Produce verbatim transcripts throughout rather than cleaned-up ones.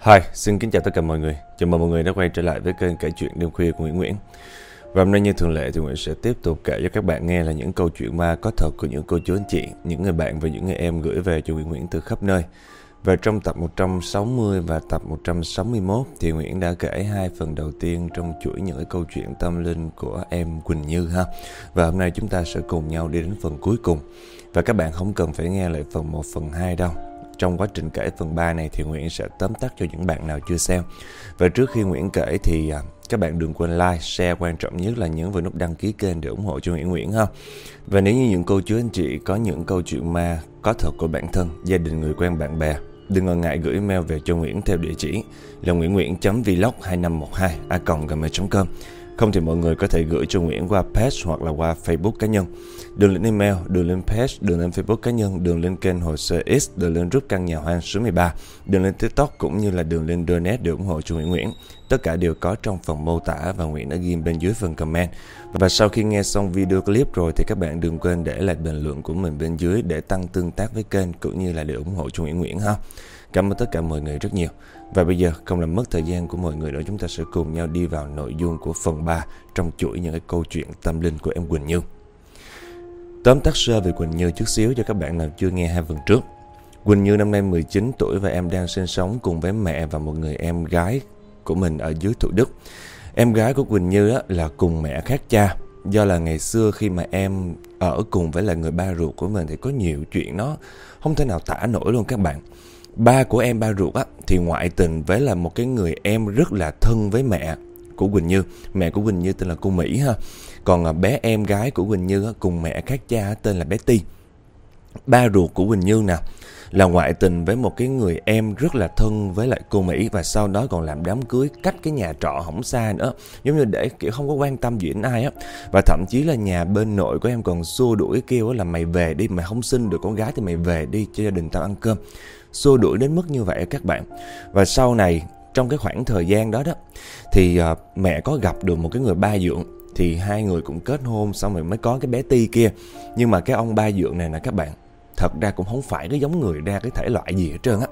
Hi, xin kính chào tất cả mọi người. Chào mừng mọi người đã quay trở lại với kênh kể chuyện đêm khuya của Nguyễn Nguyễn. Và hôm nay như thường lệ thì Nguyễn sẽ tiếp tục kể cho các bạn nghe là những câu chuyện ma có thật của những cô chú anh chị, những người bạn và những người em gửi về cho Nguyễn Nguyễn từ khắp nơi. Và trong tập một trăm sáu mươi và tập một trăm sáu mươi mốt thì Nguyễn đã kể hai phần đầu tiên trong chuỗi những cái câu chuyện tâm linh của em Quỳnh Như ha. Và hôm nay chúng ta sẽ cùng nhau đi đến phần cuối cùng. Và các bạn không cần phải nghe lại phần một, phần hai đâu. Trong quá trình kể phần ba này thì Nguyễn sẽ tóm tắt cho những bạn nào chưa xem. Và trước khi Nguyễn kể thì các bạn đừng quên like, share, quan trọng nhất là nhấn vào nút đăng ký kênh để ủng hộ cho Nguyễn Nguyễn ha. Và nếu như những cô chú anh chị có những câu chuyện ma có thật của bản thân, gia đình, người quen, bạn bè, đừng ngần ngại gửi email về cho Nguyễn theo địa chỉ là nguyễn nguyễn chấm vlog hai năm một hai a còng gmail chấm com. Không thì mọi người có thể gửi cho Nguyễn qua page hoặc là qua Facebook cá nhân. Đường link email, đường link page, đường link Facebook cá nhân, đường link kênh Hồ Sơ X, đường link rút căn nhà hoang số mười ba, đường link TikTok cũng như là đường link donate để ủng hộ cho Nguyễn Nguyễn. Tất cả đều có trong phần mô tả và Nguyễn đã ghi bên dưới phần comment. Và sau khi nghe xong video clip rồi thì các bạn đừng quên để lại bình luận của mình bên dưới để tăng tương tác với kênh cũng như là để ủng hộ cho Nguyễn Nguyễn ha. Cảm ơn tất cả mọi người rất nhiều. Và bây giờ không làm mất thời gian của mọi người nữa, chúng ta sẽ cùng nhau đi vào nội dung của phần ba trong chuỗi những cái câu chuyện tâm linh của em Quỳnh Như. Tóm tắt sơ về Quỳnh Như chút xíu cho các bạn nào chưa nghe hai phần trước. Quỳnh Như năm nay mười chín tuổi và em đang sinh sống cùng với mẹ và một người em gái của mình ở dưới Thủ Đức. Em gái của Quỳnh Như á, là cùng mẹ khác cha. Do là ngày xưa khi mà em ở cùng với là người ba ruột của mình thì có nhiều chuyện nó không thể nào tả nổi luôn các bạn. Ba của em, ba ruột á, thì ngoại tình với là một cái người em rất là thân với mẹ của Quỳnh Như. Mẹ của Quỳnh Như tên là cô Mỹ ha. Còn bé em gái của Quỳnh Như á, cùng mẹ khác cha tên là bé Ti. Ba ruột của Quỳnh Như nè là ngoại tình với một cái người em rất là thân với lại cô Mỹ. Và sau đó còn làm đám cưới cách cái nhà trọ không xa nữa, giống như để kiểu không có quan tâm gì đến ai á. Và thậm chí là nhà bên nội của em còn xua đuổi kêu là mày về đi, mày không sinh được con gái thì mày về đi cho gia đình tao ăn cơm. Xua đuổi đến mức như vậy các bạn. Và sau này trong cái khoảng thời gian đó đó thì uh, mẹ có gặp được một cái người ba dượng. Thì hai người cũng kết hôn xong rồi mới có cái bé Ti kia. Nhưng mà cái ông ba dượng này nè các bạn, thật ra cũng không phải cái giống người ra cái thể loại gì hết trơn á.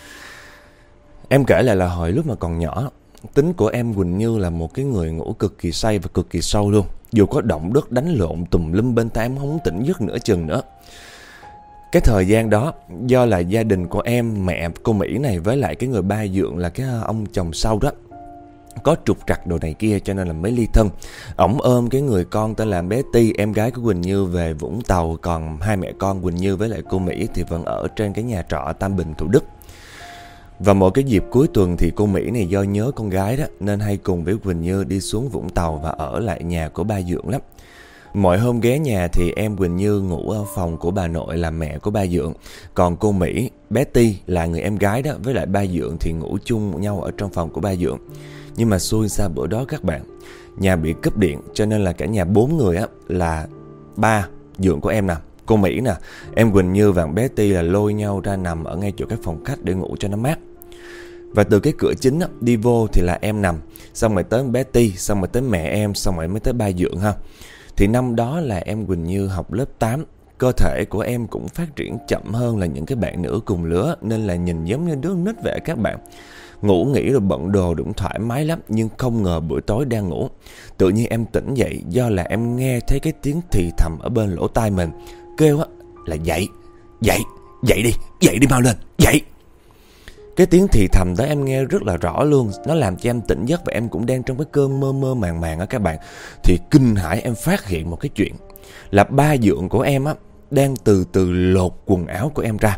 Em kể lại là hồi lúc mà còn nhỏ, tính của em Quỳnh Như là một cái người ngủ cực kỳ say và cực kỳ sâu luôn. Dù có động đất đánh lộn tùm lum bên tai em không tỉnh giấc nửa chừng nữa. Cái thời gian đó do là gia đình của em, mẹ cô Mỹ này với lại cái người ba dượng là cái ông chồng sau đó có trục trặc đồ này kia cho nên là mới ly thân. Ổng ôm cái người con tên là bé Ti, em gái của Quỳnh Như về Vũng Tàu. Còn hai mẹ con Quỳnh Như với lại cô Mỹ thì vẫn ở trên cái nhà trọ Tam Bình, Thủ Đức. Và mỗi cái dịp cuối tuần thì cô Mỹ này do nhớ con gái đó nên hay cùng với Quỳnh Như đi xuống Vũng Tàu và ở lại nhà của ba dượng lắm. Mọi hôm ghé nhà thì em Quỳnh Như ngủ ở phòng của bà nội là mẹ của ba dượng. Còn cô Mỹ, bé Ti là người em gái đó với lại ba dượng thì ngủ chung nhau ở trong phòng của ba dượng. Nhưng mà xui xa bữa đó các bạn, nhà bị cúp điện cho nên là cả nhà bốn người á, là ba dượng của em nè, cô Mỹ nè, em Quỳnh Như và bé Ti là lôi nhau ra nằm ở ngay chỗ cái phòng khách để ngủ cho nó mát. Và từ cái cửa chính á, đi vô thì là em nằm, xong rồi tới bé Ti, xong rồi tới mẹ em, xong rồi mới tới ba dượng ha. Thì năm đó là em Quỳnh Như học lớp tám. Cơ thể của em cũng phát triển chậm hơn là những cái bạn nữ cùng lứa, nên là nhìn giống như đứa nít vậy các bạn. Ngủ nghỉ rồi bận đồ cũng thoải mái lắm. Nhưng không ngờ buổi tối đang ngủ, tự nhiên em tỉnh dậy do là em nghe thấy cái tiếng thì thầm ở bên lỗ tai mình. Kêu á là dậy, dậy, dậy đi, dậy đi mau lên, dậy. Cái tiếng thì thầm đó em nghe rất là rõ luôn. Nó làm cho em tỉnh giấc và em cũng đang trong cái cơn mơ mơ màng màng á các bạn. Thì kinh hãi em phát hiện một cái chuyện là ba dượng của em á đang từ từ lột quần áo của em ra.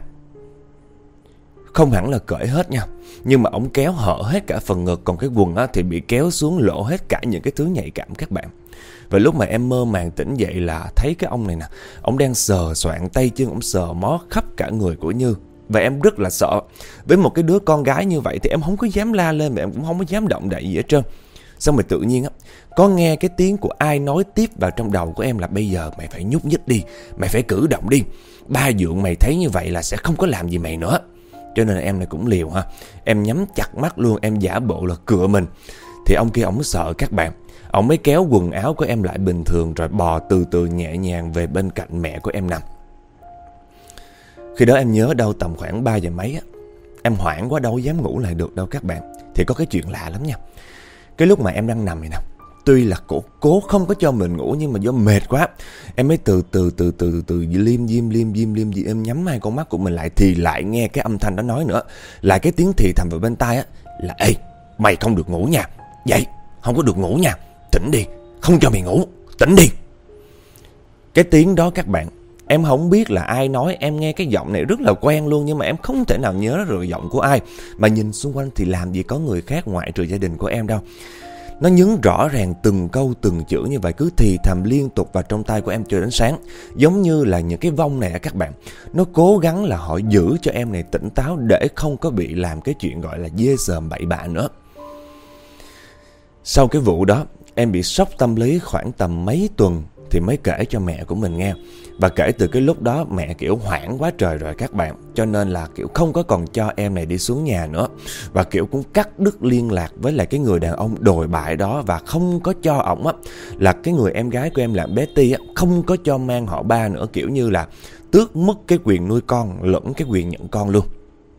Không hẳn là cởi hết nha, nhưng mà ổng kéo hở hết cả phần ngực. Còn cái quần á thì bị kéo xuống lộ hết cả những cái thứ nhạy cảm các bạn. Và lúc mà em mơ màng tỉnh dậy là thấy cái ông này nè, ổng đang sờ soạng tay chân, ổng sờ mó khắp cả người của Như. Và em rất là sợ. Với một cái đứa con gái như vậy thì em không có dám la lên, mà em cũng không có dám động đậy gì hết trơn. Xong rồi tự nhiên á, có nghe cái tiếng của ai nói tiếp vào trong đầu của em là bây giờ mày phải nhúc nhích đi, mày phải cử động đi. Ba dượng mày thấy như vậy là sẽ không có làm gì mày nữa. Cho nên là em này cũng liều ha. Em nhắm chặt mắt luôn, em giả bộ là cựa mình. Thì ông kia ổng sợ các bạn. Ông mới kéo quần áo của em lại bình thường rồi bò từ từ nhẹ nhàng về bên cạnh mẹ của em nằm. Khi đó em nhớ đâu tầm khoảng ba giờ mấy á, Em hoảng quá đâu dám ngủ lại được đâu các bạn. Thì có cái chuyện lạ lắm nha. Cái lúc mà em đang nằm này nè, tuy là cổ cố không có cho mình ngủ, nhưng mà do mệt quá, em mới từ từ từ từ từ liêm diêm liêm diêm liêm diêm em nhắm hai con mắt của mình lại, thì lại nghe cái âm thanh đó nói nữa, lại cái tiếng thì thầm vào bên tai á, là ê, mày không được ngủ nha, dậy, không có được ngủ nha, tỉnh đi, không cho mày ngủ, tỉnh đi. Cái tiếng đó các bạn, em không biết là ai nói, em nghe cái giọng này rất là quen luôn, nhưng mà em không thể nào nhớ được giọng của ai. Mà nhìn xung quanh thì làm gì có người khác ngoại trừ gia đình của em đâu. Nó nhấn rõ ràng từng câu từng chữ như vậy, cứ thì thầm liên tục vào trong tai của em cho đến sáng. Giống như là những cái vong này các bạn, nó cố gắng là họ giữ cho em này tỉnh táo để không có bị làm cái chuyện gọi là dê sờm bậy bạ nữa. Sau cái vụ đó, em bị sốc tâm lý khoảng tầm mấy tuần thì mới kể cho mẹ của mình nghe. Và kể từ cái lúc đó mẹ kiểu hoảng quá trời rồi các bạn, cho nên là kiểu không có còn cho em này đi xuống nhà nữa. Và kiểu cũng cắt đứt liên lạc với lại cái người đàn ông đồi bại đó. Và không có cho ổng á, là cái người em gái của em là Betty á, không có cho mang họ Ba nữa. Kiểu như là tước mất cái quyền nuôi con lẫn cái quyền nhận con luôn.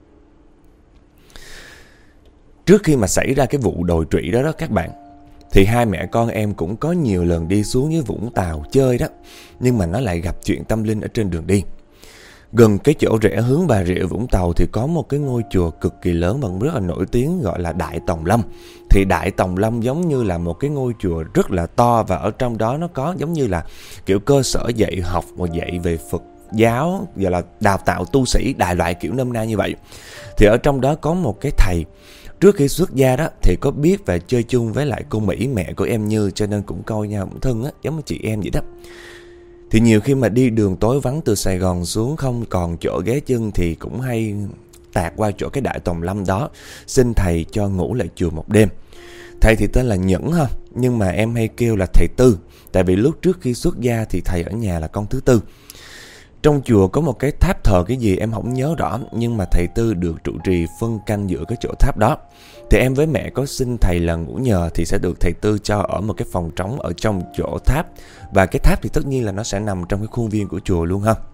Trước khi mà xảy ra cái vụ đồi trụy đó đó các bạn, thì hai mẹ con em cũng có nhiều lần đi xuống với Vũng Tàu chơi đó. Nhưng mà nó lại gặp chuyện tâm linh ở trên đường đi. Gần cái chỗ rẽ hướng Bà Rịa Vũng Tàu thì có một cái ngôi chùa cực kỳ lớn và rất là nổi tiếng, gọi là Đại Tòng Lâm. Thì Đại Tòng Lâm giống như là một cái ngôi chùa rất là to, và ở trong đó nó có giống như là kiểu cơ sở dạy học và dạy về Phật giáo, gọi là đào tạo tu sĩ đại loại kiểu nôm na như vậy. Thì ở trong đó có một cái thầy, trước khi xuất gia đó thì có biết và chơi chung với lại cô Mỹ, mẹ của em Như, cho nên cũng coi nhau cũng thân á, giống như chị em vậy đó. Thì nhiều khi mà đi đường tối vắng từ Sài Gòn xuống không còn chỗ ghé chân thì cũng hay tạt qua chỗ cái Đại Tòng Lâm đó, xin thầy cho ngủ lại chùa một đêm. Thầy thì tên là Nhẫn ha, nhưng mà em hay kêu là thầy Tư, tại vì lúc trước khi xuất gia thì thầy ở nhà là con thứ tư. Trong chùa có một cái tháp thờ cái gì em không nhớ rõ, nhưng mà thầy Tư được trụ trì phân canh giữa cái chỗ tháp đó. Thì em với mẹ có xin thầy là ngủ nhờ thì sẽ được thầy Tư cho ở một cái phòng trống ở trong chỗ tháp. Và cái tháp thì tất nhiên là nó sẽ nằm trong cái khuôn viên của chùa luôn ha.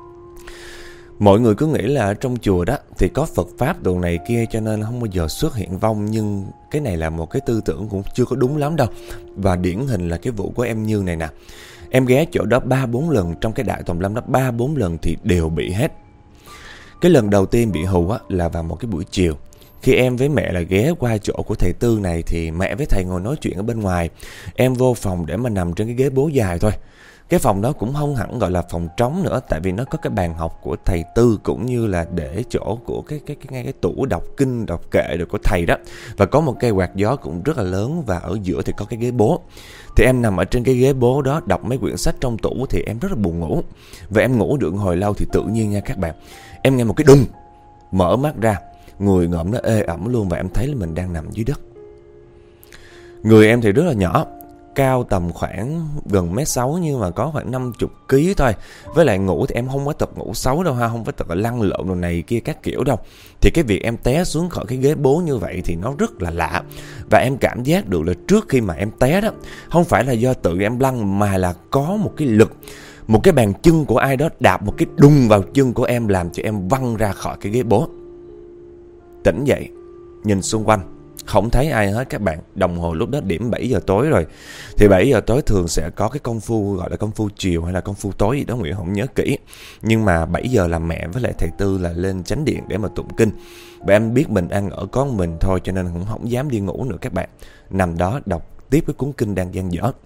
Mọi người cứ nghĩ là ở trong chùa đó thì có Phật Pháp đồ này kia, cho nên không bao giờ xuất hiện vong. Nhưng cái này là một cái tư tưởng cũng chưa có đúng lắm đâu. Và điển hình là cái vụ của em Như này nè. Em ghé chỗ đó ba bốn lần, trong cái Đại Tòng Lâm đó ba bốn lần thì đều bị hết. Cái lần đầu tiên bị hù á là vào một cái buổi chiều. Khi em với mẹ là ghé qua chỗ của thầy Tư này thì mẹ với thầy ngồi nói chuyện ở bên ngoài. Em vô phòng để mà nằm trên cái ghế bố dài thôi. Cái phòng đó cũng không hẳn gọi là phòng trống nữa, tại vì nó có cái bàn học của thầy Tư, cũng như là để chỗ của cái cái cái ngay cái tủ đọc kinh, đọc kệ được của thầy đó. Và có một cây quạt gió cũng rất là lớn, và ở giữa thì có cái ghế bố. Thì em nằm ở trên cái ghế bố đó đọc mấy quyển sách trong tủ thì em rất là buồn ngủ. Và em ngủ được hồi lâu thì tự nhiên nha các bạn, em nghe một cái đùng, mở mắt ra, người ngợm nó ê ẩm luôn, và em thấy là mình đang nằm dưới đất. Người em thì rất là nhỏ, cao tầm khoảng gần mét sáu, nhưng mà có khoảng năm mươi ký thôi. Với lại ngủ thì em không có tập ngủ xấu đâu ha, không có tập lăn lộn đồ này kia các kiểu đâu. Thì cái việc em té xuống khỏi cái ghế bố như vậy thì nó rất là lạ. Và em cảm giác được là trước khi mà em té đó, không phải là do tự em lăn, mà là có một cái lực, một cái bàn chân của ai đó đạp một cái đùng vào chân của em, làm cho em văng ra khỏi cái ghế bố. Tỉnh dậy, nhìn xung quanh, không thấy ai hết các bạn. Đồng hồ lúc đó điểm bảy giờ tối rồi. Thì bảy giờ tối thường sẽ có cái công phu gọi là công phu chiều hay là công phu tối gì đó, Nguyễn không nhớ kỹ. Nhưng mà bảy giờ là mẹ với lại thầy Tư là lên chánh điện để mà tụng kinh. Và em biết mình ăn ở có mình thôi, cho nên cũng không dám đi ngủ nữa các bạn. Nằm đó đọc tiếp cái cuốn kinh đang dang dở.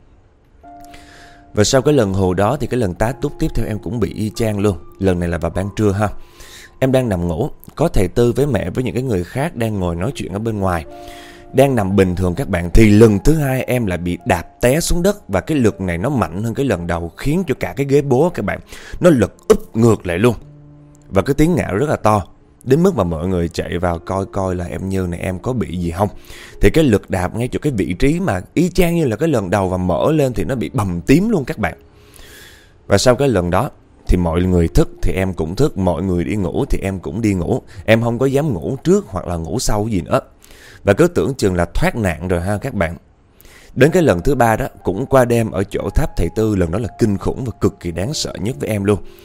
Và sau cái lần hù đó thì cái lần tá túc tiếp theo em cũng bị y chang luôn. Lần này là vào ban trưa ha. Em đang nằm ngủ, có thầy Tư với mẹ với những cái người khác đang ngồi nói chuyện ở bên ngoài. Đang nằm bình thường các bạn, thì lần thứ hai em lại bị đạp té xuống đất. Và cái lực này nó mạnh hơn cái lần đầu, khiến cho cả cái ghế bố các bạn, nó lực úp ngược lại luôn. Và cái tiếng ngạo rất là to, đến mức mà mọi người chạy vào coi coi là em Như này em có bị gì không. Thì cái lực đạp ngay chỗ cái vị trí mà y chang như là cái lần đầu, và mở lên thì nó bị bầm tím luôn các bạn. Và sau cái lần đó thì mọi người thức thì em cũng thức, mọi người đi ngủ thì em cũng đi ngủ. Em không có dám ngủ trước hoặc là ngủ sau gì nữa. Và cứ tưởng chừng là thoát nạn rồi ha các bạn. Đến cái lần thứ ba đó, cũng qua đêm ở chỗ tháp thầy Tư. Lần đó là kinh khủng và cực kỳ đáng sợ nhất với em luôn.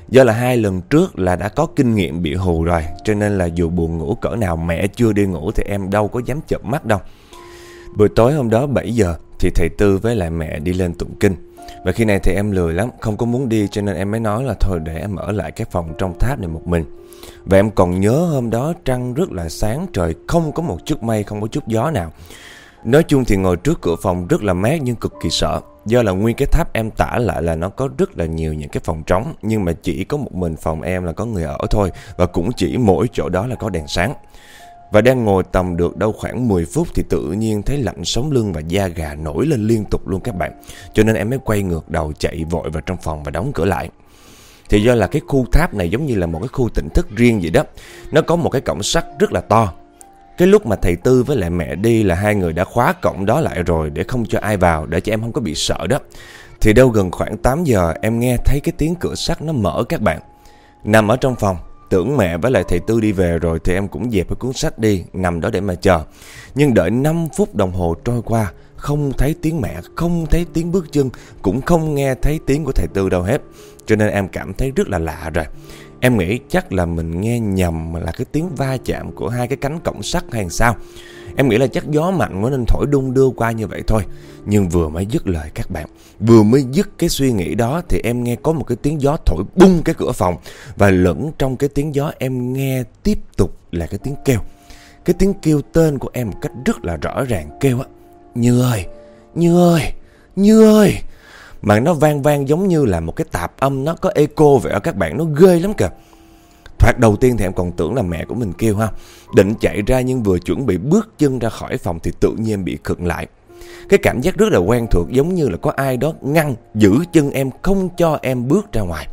Do là hai lần trước là đã có kinh nghiệm bị hù rồi, cho nên là dù buồn ngủ cỡ nào mẹ chưa đi ngủ thì em đâu có dám chợp mắt đâu. Buổi tối hôm đó bảy giờ thì thầy Tư với lại mẹ đi lên tụng kinh. Và khi này thì em lười lắm, không có muốn đi, cho nên em mới nói là thôi để em ở lại cái phòng trong tháp này một mình. Và em còn nhớ hôm đó trăng rất là sáng, trời không có một chút mây, không có chút gió nào. Nói chung thì ngồi trước cửa phòng rất là mát nhưng cực kỳ sợ. Do là nguyên cái tháp em tả lại là nó có rất là nhiều những cái phòng trống, nhưng mà chỉ có một mình phòng em là có người ở thôi. Và cũng chỉ mỗi chỗ đó là có đèn sáng. Và đang ngồi tầm được đâu khoảng mười phút thì tự nhiên thấy lạnh sống lưng và da gà nổi lên liên tục luôn các bạn. Cho nên em mới quay ngược đầu chạy vội vào trong phòng và đóng cửa lại. Thì do là cái khu tháp này giống như là một cái khu tỉnh thức riêng vậy đó. Nó có một cái cổng sắt rất là to. Cái lúc mà thầy Tư với lại mẹ đi là hai người đã khóa cổng đó lại rồi để không cho ai vào, để cho em không có bị sợ đó. Thì đâu gần khoảng tám giờ em nghe thấy cái tiếng cửa sắt nó mở các bạn. Nằm ở trong phòng, tưởng mẹ với lại thầy Tư đi về rồi thì em cũng dẹp cái cuốn sách đi, nằm đó để mà chờ. Nhưng đợi năm phút đồng hồ trôi qua, không thấy tiếng mẹ, không thấy tiếng bước chân, cũng không nghe thấy tiếng của thầy Tư đâu hết. Cho nên em cảm thấy rất là lạ rồi. Em nghĩ chắc là mình nghe nhầm là cái tiếng va chạm của hai cái cánh cổng sắt hay sao. Em nghĩ là chắc gió mạnh quá nên thổi đung đưa qua như vậy thôi. Nhưng vừa mới dứt lời các bạn, vừa mới dứt cái suy nghĩ đó thì em nghe có một cái tiếng gió thổi bung cái cửa phòng. Và lẫn trong cái tiếng gió em nghe tiếp tục là cái tiếng kêu. Cái tiếng kêu tên của em một cách rất là rõ ràng, kêu á: Như ơi, Như ơi, Như ơi. Mà nó vang vang giống như là một cái tạp âm, nó có echo vậy đó các bạn, nó ghê lắm kìa. Thoạt đầu tiên thì em còn tưởng là mẹ của mình kêu ha. Định chạy ra nhưng vừa chuẩn bị bước chân ra khỏi phòng thì tự nhiên bị khựng lại. Cái cảm giác rất là quen thuộc, giống như là có ai đó ngăn, giữ chân em, không cho em bước ra ngoài.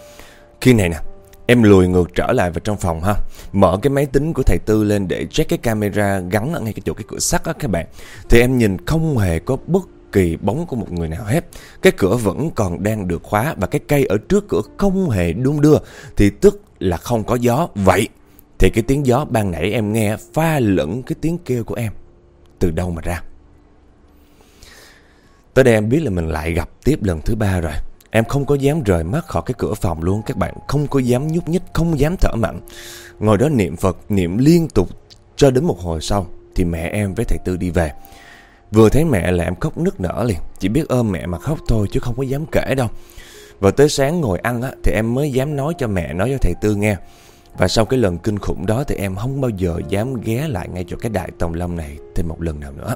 Khi này nè, em lùi ngược trở lại vào trong phòng ha. Mở cái máy tính của thầy Tư lên để check cái camera gắn ở ngay cái chỗ cái cửa sắt á các bạn. Thì em nhìn không hề có bất kỳ bóng của một người nào hết. Cái cửa vẫn còn đang được khóa và cái cây ở trước cửa không hề đung đưa, thì tức là không có gió. Vậy thì cái tiếng gió ban nãy em nghe pha lẫn cái tiếng kêu của em từ đâu mà ra? Tới đây em biết là mình lại gặp tiếp lần thứ ba rồi. Em không có dám rời mắt khỏi cái cửa phòng luôn các bạn. Không có dám nhúc nhích, không dám thở mạnh. Ngồi đó niệm Phật, niệm liên tục cho đến một hồi sau thì mẹ em với thầy Tư đi về. Vừa thấy mẹ là em khóc nức nở liền. Chỉ biết ôm mẹ mà khóc thôi chứ không có dám kể đâu. Và tới sáng ngồi ăn á, thì em mới dám nói cho mẹ, nói cho thầy Tư nghe. Và sau cái lần kinh khủng đó thì em không bao giờ dám ghé lại ngay chỗ cái đại Tòng Lâm này thêm một lần nào nữa.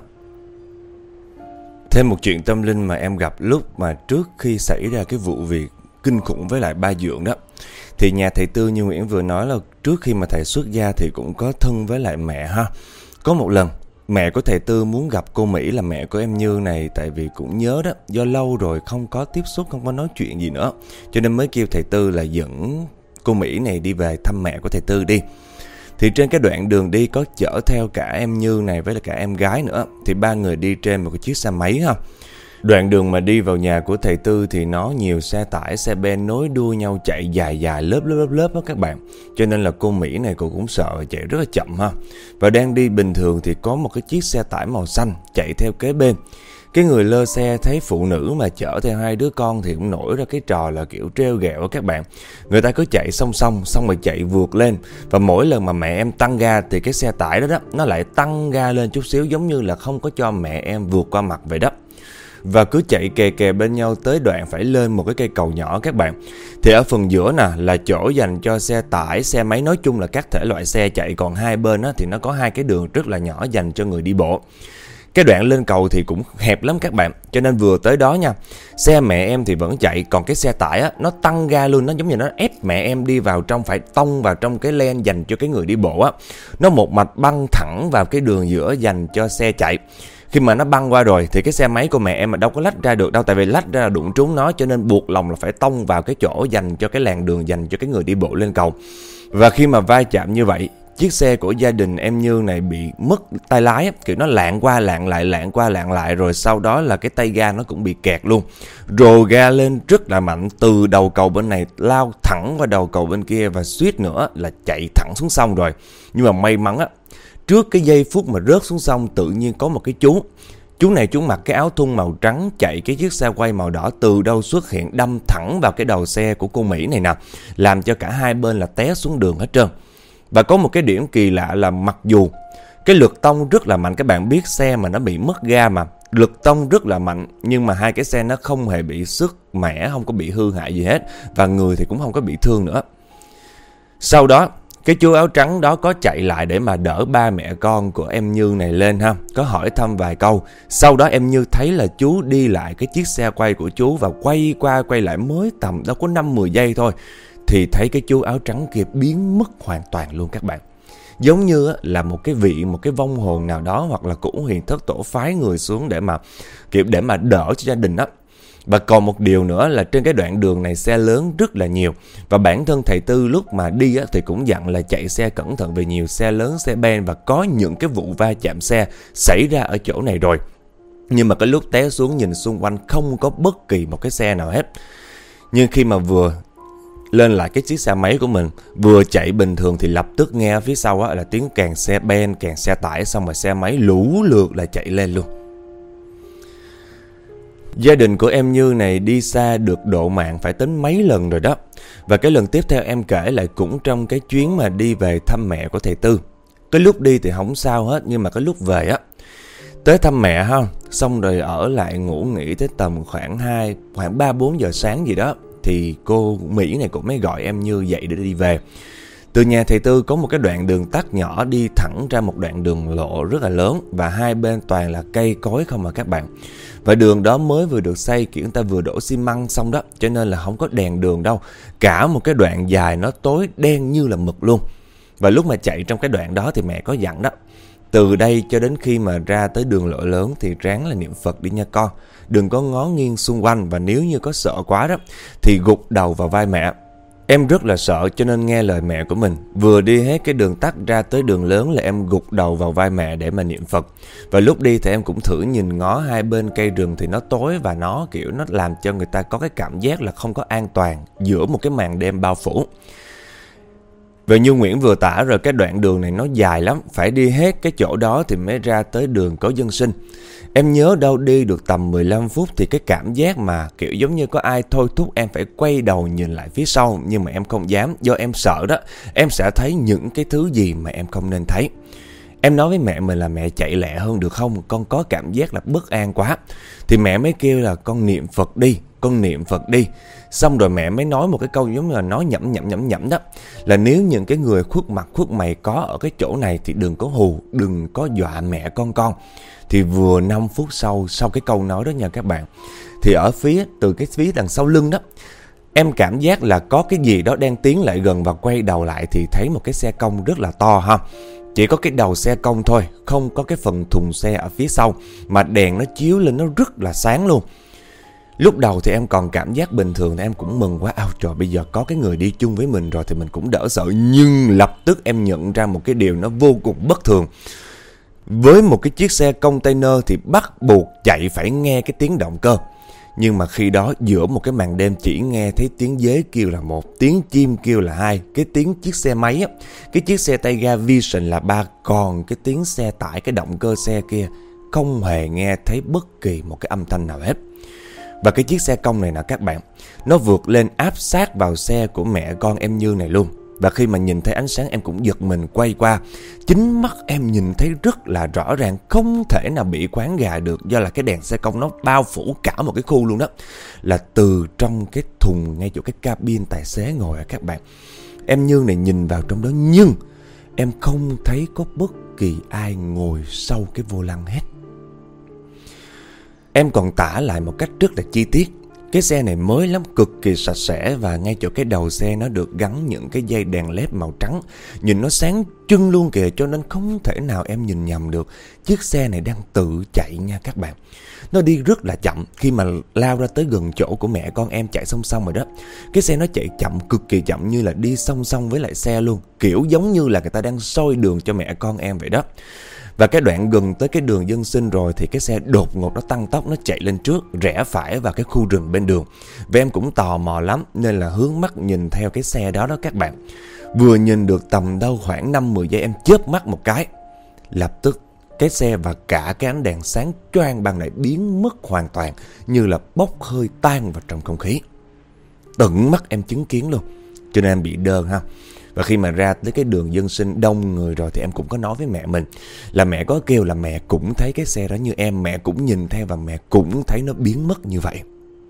Thêm một chuyện tâm linh mà em gặp lúc mà trước khi xảy ra cái vụ việc kinh khủng với lại ba Dượng đó. Thì nhà thầy Tư như Nguyễn vừa nói là trước khi mà thầy xuất gia thì cũng có thân với lại mẹ ha. Có một lần mẹ của thầy Tư muốn gặp cô Mỹ là mẹ của em Như này, tại vì cũng nhớ đó, do lâu rồi không có tiếp xúc, không có nói chuyện gì nữa, cho nên mới kêu thầy Tư là dẫn cô Mỹ này đi về thăm mẹ của thầy Tư đi. Thì trên cái đoạn đường đi có chở theo cả em Như này với lại cả em gái nữa. Thì ba người đi trên một cái chiếc xe máy ha. Đoạn đường mà đi vào nhà của thầy Tư thì nó nhiều xe tải, xe ben nối đuôi nhau chạy dài dài lớp lớp lớp lớp đó các bạn. Cho nên là cô Mỹ này cô cũng sợ, chạy rất là chậm ha. Và đang đi bình thường thì có một cái chiếc xe tải màu xanh chạy theo kế bên. Cái người lơ xe thấy phụ nữ mà chở theo hai đứa con thì cũng nổi ra cái trò là kiểu trêu ghẹo các bạn. Người ta cứ chạy song song, xong rồi chạy vượt lên. Và mỗi lần mà mẹ em tăng ga thì cái xe tải đó đó, nó lại tăng ga lên chút xíu, giống như là không có cho mẹ em vượt qua mặt vậy đó. Và cứ chạy kè kè bên nhau tới đoạn phải lên một cái cây cầu nhỏ các bạn. Thì ở phần giữa nè là chỗ dành cho xe tải, xe máy, nói chung là các thể loại xe chạy. Còn hai bên á, thì nó có hai cái đường rất là nhỏ dành cho người đi bộ. Cái đoạn lên cầu thì cũng hẹp lắm các bạn. Cho nên vừa tới đó nha, xe mẹ em thì vẫn chạy. Còn cái xe tải á, nó tăng ga luôn. Nó giống như nó ép mẹ em đi vào trong, phải tông vào trong cái lane dành cho cái người đi bộ á. Nó một mạch băng thẳng vào cái đường giữa dành cho xe chạy. Khi mà nó băng qua rồi thì cái xe máy của mẹ em mà đâu có lách ra được đâu. Tại vì lách ra là đụng trúng nó, cho nên buộc lòng là phải tông vào cái chỗ dành cho cái làn đường dành cho cái người đi bộ lên cầu. Và khi mà va chạm như vậy, chiếc xe của gia đình em Như này bị mất tay lái, kiểu nó lạng qua lạng lại, lạng qua lạng lại. Rồi sau đó là cái tay ga nó cũng bị kẹt luôn. Rồ ga lên rất là mạnh, từ đầu cầu bên này lao thẳng qua đầu cầu bên kia, và suýt nữa là chạy thẳng xuống sông rồi. Nhưng mà may mắn á, trước cái giây phút mà rớt xuống sông, tự nhiên có một cái chú Chú này chú mặc cái áo thun màu trắng, chạy cái chiếc xe quay màu đỏ từ đâu xuất hiện, đâm thẳng vào cái đầu xe của cô Mỹ này nè, làm cho cả hai bên là té xuống đường hết trơn. Và có một cái điểm kỳ lạ là mặc dù cái lực tông rất là mạnh, các bạn biết xe mà nó bị mất ga mà, lực tông rất là mạnh, nhưng mà hai cái xe nó không hề bị sức mẻ, không có bị hư hại gì hết, và người thì cũng không có bị thương nữa. Sau đó cái chú áo trắng đó có chạy lại để mà đỡ ba mẹ con của em Như này lên ha, có hỏi thăm vài câu. Sau đó em Như thấy là chú đi lại cái chiếc xe quay của chú và quay qua quay lại mới tầm đâu có năm mười giây thôi, thì thấy cái chú áo trắng kia biến mất hoàn toàn luôn các bạn. Giống như là một cái vị, một cái vong hồn nào đó hoặc là cũ huyền thất tổ phái người xuống để mà kiểu để mà đỡ cho gia đình đó. Và còn một điều nữa là trên cái đoạn đường này xe lớn rất là nhiều, và bản thân thầy Tư lúc mà đi á, thì cũng dặn là chạy xe cẩn thận vì nhiều xe lớn, xe ben và có những cái vụ va chạm xe xảy ra ở chỗ này rồi. Nhưng mà cái lúc té xuống nhìn xung quanh không có bất kỳ một cái xe nào hết. Nhưng khi mà vừa lên lại cái chiếc xe máy của mình, vừa chạy bình thường thì lập tức nghe ở phía sau á, là tiếng càng xe ben, càng xe tải, xong rồi xe máy lũ lượt là chạy lên luôn. Gia đình của em Như này đi xa được độ mạng phải tính mấy lần rồi đó. Và cái lần tiếp theo em kể lại cũng trong cái chuyến mà đi về thăm mẹ của thầy Tư. Cái lúc đi thì không sao hết, nhưng mà cái lúc về á, tới thăm mẹ ha, xong rồi ở lại ngủ nghỉ tới tầm khoảng hai, khoảng ba bốn giờ sáng gì đó, thì cô Mỹ này cũng mới gọi em Như dậy để đi về. Từ nhà thầy Tư có một cái đoạn đường tắt nhỏ đi thẳng ra một đoạn đường lộ rất là lớn, và hai bên toàn là cây cối không mà các bạn. Và đường đó mới vừa được xây, kiểu người ta vừa đổ xi măng xong đó, cho nên là không có đèn đường đâu. Cả một cái đoạn dài nó tối đen như là mực luôn. Và lúc mà chạy trong cái đoạn đó thì mẹ có dặn đó, từ đây cho đến khi mà ra tới đường lộ lớn thì ráng là niệm Phật đi nha con, đừng có ngó nghiêng xung quanh, và nếu như có sợ quá đó thì gục đầu vào vai mẹ. Em rất là sợ cho nên nghe lời mẹ của mình. Vừa đi hết cái đường tắt ra tới đường lớn là em gục đầu vào vai mẹ để mà niệm Phật. Và lúc đi thì em cũng thử nhìn ngó hai bên cây rừng thì nó tối, và nó kiểu nó làm cho người ta có cái cảm giác là không có an toàn giữa một cái màn đêm bao phủ. Và như Nguyễn vừa tả rồi, cái đoạn đường này nó dài lắm, phải đi hết cái chỗ đó thì mới ra tới đường có dân sinh. Em nhớ đâu đi được tầm mười lăm phút thì cái cảm giác mà kiểu giống như có ai thôi thúc em phải quay đầu nhìn lại phía sau, nhưng mà em không dám, do em sợ đó, em sẽ thấy những cái thứ gì mà em không nên thấy. Em nói với mẹ mình là mẹ chạy lẹ hơn được không, con có cảm giác là bất an quá. Thì mẹ mới kêu là con niệm Phật đi, con niệm Phật đi. Xong rồi mẹ mới nói một cái câu giống như là nói nhẩm nhẩm nhẩm nhẩm đó, là nếu những cái người khuất mặt khuất mày có ở cái chỗ này thì đừng có hù, đừng có dọa mẹ con con. Thì vừa năm phút sau, sau cái câu nói đó nha các bạn, thì ở phía, từ cái phía đằng sau lưng đó, em cảm giác là có cái gì đó đang tiến lại gần, và quay đầu lại thì thấy một cái xe công rất là to ha. Chỉ có cái đầu xe công thôi, không có cái phần thùng xe ở phía sau, mà đèn nó chiếu lên nó rất là sáng luôn. Lúc đầu thì em còn cảm giác bình thường, thì em cũng mừng quá, ao trời bây giờ có cái người đi chung với mình rồi thì mình cũng đỡ sợ. Nhưng lập tức em nhận ra một cái điều nó vô cùng bất thường. Với một cái chiếc xe container thì bắt buộc chạy phải nghe cái tiếng động cơ. Nhưng mà khi đó giữa một cái màn đêm chỉ nghe thấy tiếng dế kêu là một, tiếng chim kêu là hai, cái tiếng chiếc xe máy á, cái chiếc xe tay ga Vision là ba, còn cái tiếng xe tải, cái động cơ xe kia không hề nghe thấy bất kỳ một cái âm thanh nào hết. Và cái chiếc xe công này nè các bạn, nó vượt lên áp sát vào xe của mẹ con em Như này luôn. Và khi mà nhìn thấy ánh sáng em cũng giật mình quay qua. Chính mắt em nhìn thấy rất là rõ ràng, không thể nào bị quán gà được, do là cái đèn xe công nó bao phủ cả một cái khu luôn đó. Là từ trong cái thùng ngay chỗ cái cabin tài xế ngồi á các bạn, em Như này nhìn vào trong đó, nhưng em không thấy có bất kỳ ai ngồi sau cái vô lăng hết. Em còn tả lại một cách rất là chi tiết. Cái xe này mới lắm, cực kỳ sạch sẽ, và ngay chỗ cái đầu xe nó được gắn những cái dây đèn led màu trắng. Nhìn nó sáng trưng luôn kìa, cho nên không thể nào em nhìn nhầm được. Chiếc xe này đang tự chạy nha các bạn. Nó đi rất là chậm, khi mà lao ra tới gần chỗ của mẹ con em chạy song song rồi đó. Cái xe nó chạy chậm, cực kỳ chậm, như là đi song song với lại xe luôn. Kiểu giống như là người ta đang soi đường cho mẹ con em vậy đó. Và cái đoạn gần tới cái đường dân sinh rồi thì cái xe đột ngột nó tăng tốc, nó chạy lên trước, rẽ phải vào cái khu rừng bên đường. Và em cũng tò mò lắm nên là hướng mắt nhìn theo cái xe đó đó các bạn. Vừa nhìn được tầm đâu khoảng năm mười giây, em chớp mắt một cái, lập tức cái xe và cả cái ánh đèn sáng choang ban nãy biến mất hoàn toàn, như là bốc hơi tan vào trong không khí. Tận mắt em chứng kiến luôn, cho nên em bị đơ ha. Và khi mà ra tới cái đường dân sinh đông người rồi thì em cũng có nói với mẹ mình, là mẹ có kêu là mẹ cũng thấy cái xe đó như em, mẹ cũng nhìn theo và mẹ cũng thấy nó biến mất như vậy.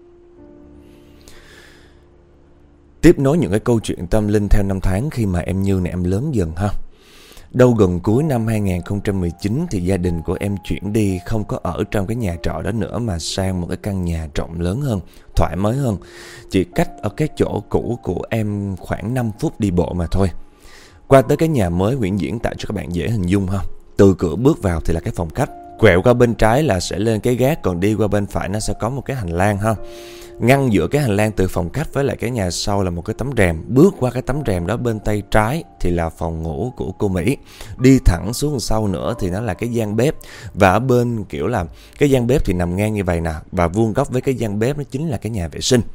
Tiếp nối những cái câu chuyện tâm linh theo năm tháng khi mà em Như này em lớn dần ha. Đâu gần cuối năm hai nghìn không trăm mười chín thì gia đình của em chuyển đi, không có ở trong cái nhà trọ đó nữa mà sang một cái căn nhà rộng lớn hơn, thoải mái hơn. Chỉ cách ở cái chỗ cũ của em khoảng năm phút đi bộ mà thôi. Qua tới cái nhà mới Nguyễn diễn tạo cho các bạn dễ hình dung ha. Từ cửa bước vào thì là cái phòng khách, quẹo qua bên trái là sẽ lên cái gác, còn đi qua bên phải nó sẽ có một cái hành lang ha. Ngăn giữa cái hành lang từ phòng khách với lại cái nhà sau là một cái tấm rèm. Bước qua cái tấm rèm đó bên tay trái thì là phòng ngủ của cô Mỹ. Đi thẳng xuống sau nữa thì nó là cái gian bếp. Và ở bên kiểu là cái gian bếp thì nằm ngang như vậy nè, và vuông góc với cái gian bếp nó chính là cái nhà vệ sinh.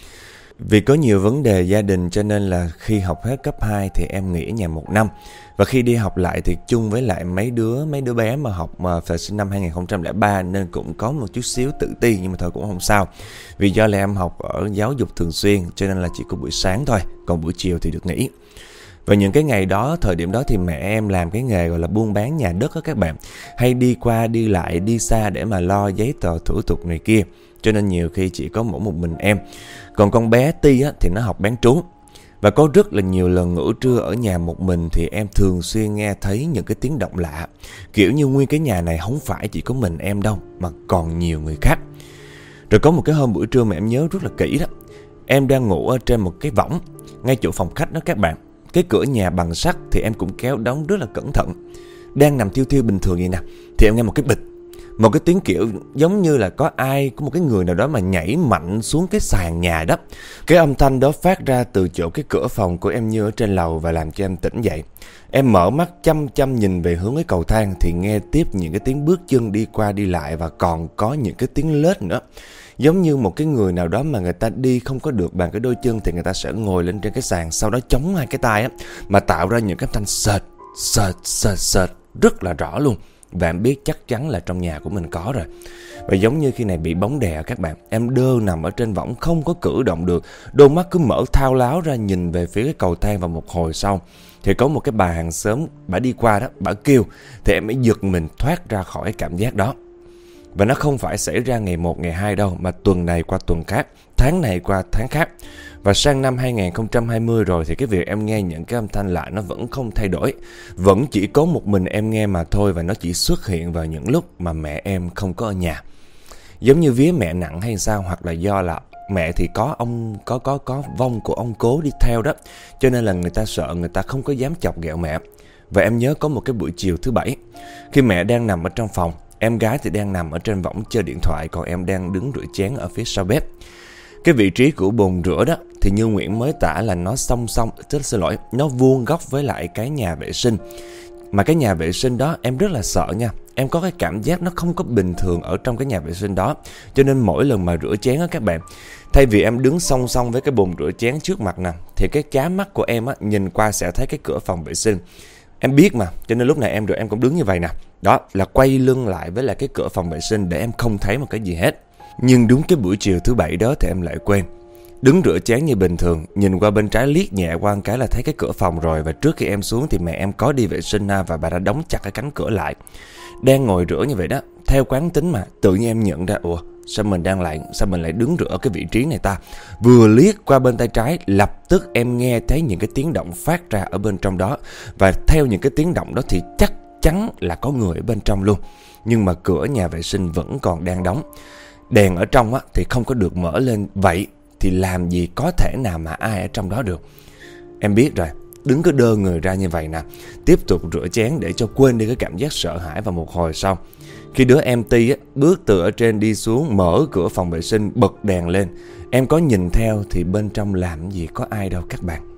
Vì có nhiều vấn đề gia đình cho nên là khi học hết cấp hai thì em nghỉ ở nhà một năm. Và khi đi học lại thì chung với lại mấy đứa mấy đứa bé mà học mà phải sinh năm hai nghìn không trăm lẻ ba nên cũng có một chút xíu tự ti, nhưng mà thôi cũng không sao. Vì do là em học ở giáo dục thường xuyên cho nên là chỉ có buổi sáng thôi, còn buổi chiều thì được nghỉ. Và những cái ngày đó, thời điểm đó thì mẹ em làm cái nghề gọi là buôn bán nhà đất á các bạn. Hay đi qua đi lại, đi xa để mà lo giấy tờ thủ tục này kia. Cho nên nhiều khi chỉ có mỗi một mình em. Còn con bé Ti á, thì nó học bán trú. Và có rất là nhiều lần ngủ trưa ở nhà một mình thì em thường xuyên nghe thấy những cái tiếng động lạ. Kiểu như nguyên cái nhà này không phải chỉ có mình em đâu, mà còn nhiều người khác. Rồi có một cái hôm buổi trưa mà em nhớ rất là kỹ đó. Em đang ngủ ở trên một cái võng, ngay chỗ phòng khách đó các bạn. Cái cửa nhà bằng sắt thì em cũng kéo đóng rất là cẩn thận. Đang nằm thiêu thiêu bình thường vậy nè, thì em nghe một cái bịch. Một cái tiếng kiểu giống như là có ai, có một cái người nào đó mà nhảy mạnh xuống cái sàn nhà đó. Cái âm thanh đó phát ra từ chỗ cái cửa phòng của em Như ở trên lầu và làm cho em tỉnh dậy. Em mở mắt chăm chăm nhìn về hướng cái cầu thang thì nghe tiếp những cái tiếng bước chân đi qua đi lại và còn có những cái tiếng lết nữa. Giống như một cái người nào đó mà người ta đi không có được bằng cái đôi chân thì người ta sẽ ngồi lên trên cái sàn, sau đó chống hai cái tay á, mà tạo ra những cái thanh sệt, sệt, sệt, sệt rất là rõ luôn. Và em biết chắc chắn là trong nhà của mình có rồi. Và giống như khi này bị bóng đè các bạn, em đơ nằm ở trên võng không có cử động được. Đôi mắt cứ mở thao láo ra nhìn về phía cái cầu thang. Và một hồi sau thì có một cái bà hàng xóm, bà đi qua đó, bà kêu. Thì em mới giật mình thoát ra khỏi cái cảm giác đó. Và nó không phải xảy ra ngày một, ngày hai đâu, mà tuần này qua tuần khác, tháng này qua tháng khác. Và sang năm hai nghìn không trăm hai mươi rồi thì cái việc em nghe những cái âm thanh lạ nó vẫn không thay đổi. Vẫn chỉ có một mình em nghe mà thôi, và nó chỉ xuất hiện vào những lúc mà mẹ em không có ở nhà. Giống như vía mẹ nặng hay sao, hoặc là do là mẹ thì có ông có có có vong của ông cố đi theo đó, cho nên là người ta sợ, người ta không có dám chọc ghẹo mẹ. Và em nhớ có một cái buổi chiều thứ bảy, khi mẹ đang nằm ở trong phòng, em gái thì đang nằm ở trên võng chơi điện thoại, còn em đang đứng rửa chén ở phía sau bếp. Cái vị trí của bồn rửa đó thì như Nguyễn mới tả là nó song song, tức xin lỗi, nó vuông góc với lại cái nhà vệ sinh. Mà cái nhà vệ sinh đó em rất là sợ nha. Em có cái cảm giác nó không có bình thường ở trong cái nhà vệ sinh đó. Cho nên mỗi lần mà rửa chén á các bạn, thay vì em đứng song song với cái bồn rửa chén trước mặt nè, thì cái chá mắt của em á nhìn qua sẽ thấy cái cửa phòng vệ sinh. Em biết mà, cho nên lúc này em rồi em cũng đứng như vậy nè. Đó là quay lưng lại với lại cái cửa phòng vệ sinh để em không thấy một cái gì hết. Nhưng đúng cái buổi chiều thứ bảy đó thì em lại quên. Đứng rửa chén như bình thường, nhìn qua bên trái liếc nhẹ qua một cái là thấy cái cửa phòng rồi. Và trước khi em xuống thì mẹ em có đi vệ sinh và bà đã đóng chặt cái cánh cửa lại. Đang ngồi rửa như vậy đó, theo quán tính mà tự nhiên em nhận ra, ủa sao mình đang lại sao mình lại đứng rửa ở cái vị trí này ta. Vừa liếc qua bên tay trái, lập tức em nghe thấy những cái tiếng động phát ra ở bên trong đó. Và theo những cái tiếng động đó thì chắc chắn là có người ở bên trong luôn. Nhưng mà cửa nhà vệ sinh vẫn còn đang đóng. Đèn ở trong á thì không có được mở lên. Vậy thì làm gì có thể nào mà ai ở trong đó được. Em biết rồi, đứng cứ đơ người ra như vậy nè, tiếp tục rửa chén để cho quên đi cái cảm giác sợ hãi. Và một hồi sau, khi đứa em Ti á bước từ ở trên đi xuống, mở cửa phòng vệ sinh, bật đèn lên, em có nhìn theo thì bên trong làm gì có ai đâu các bạn.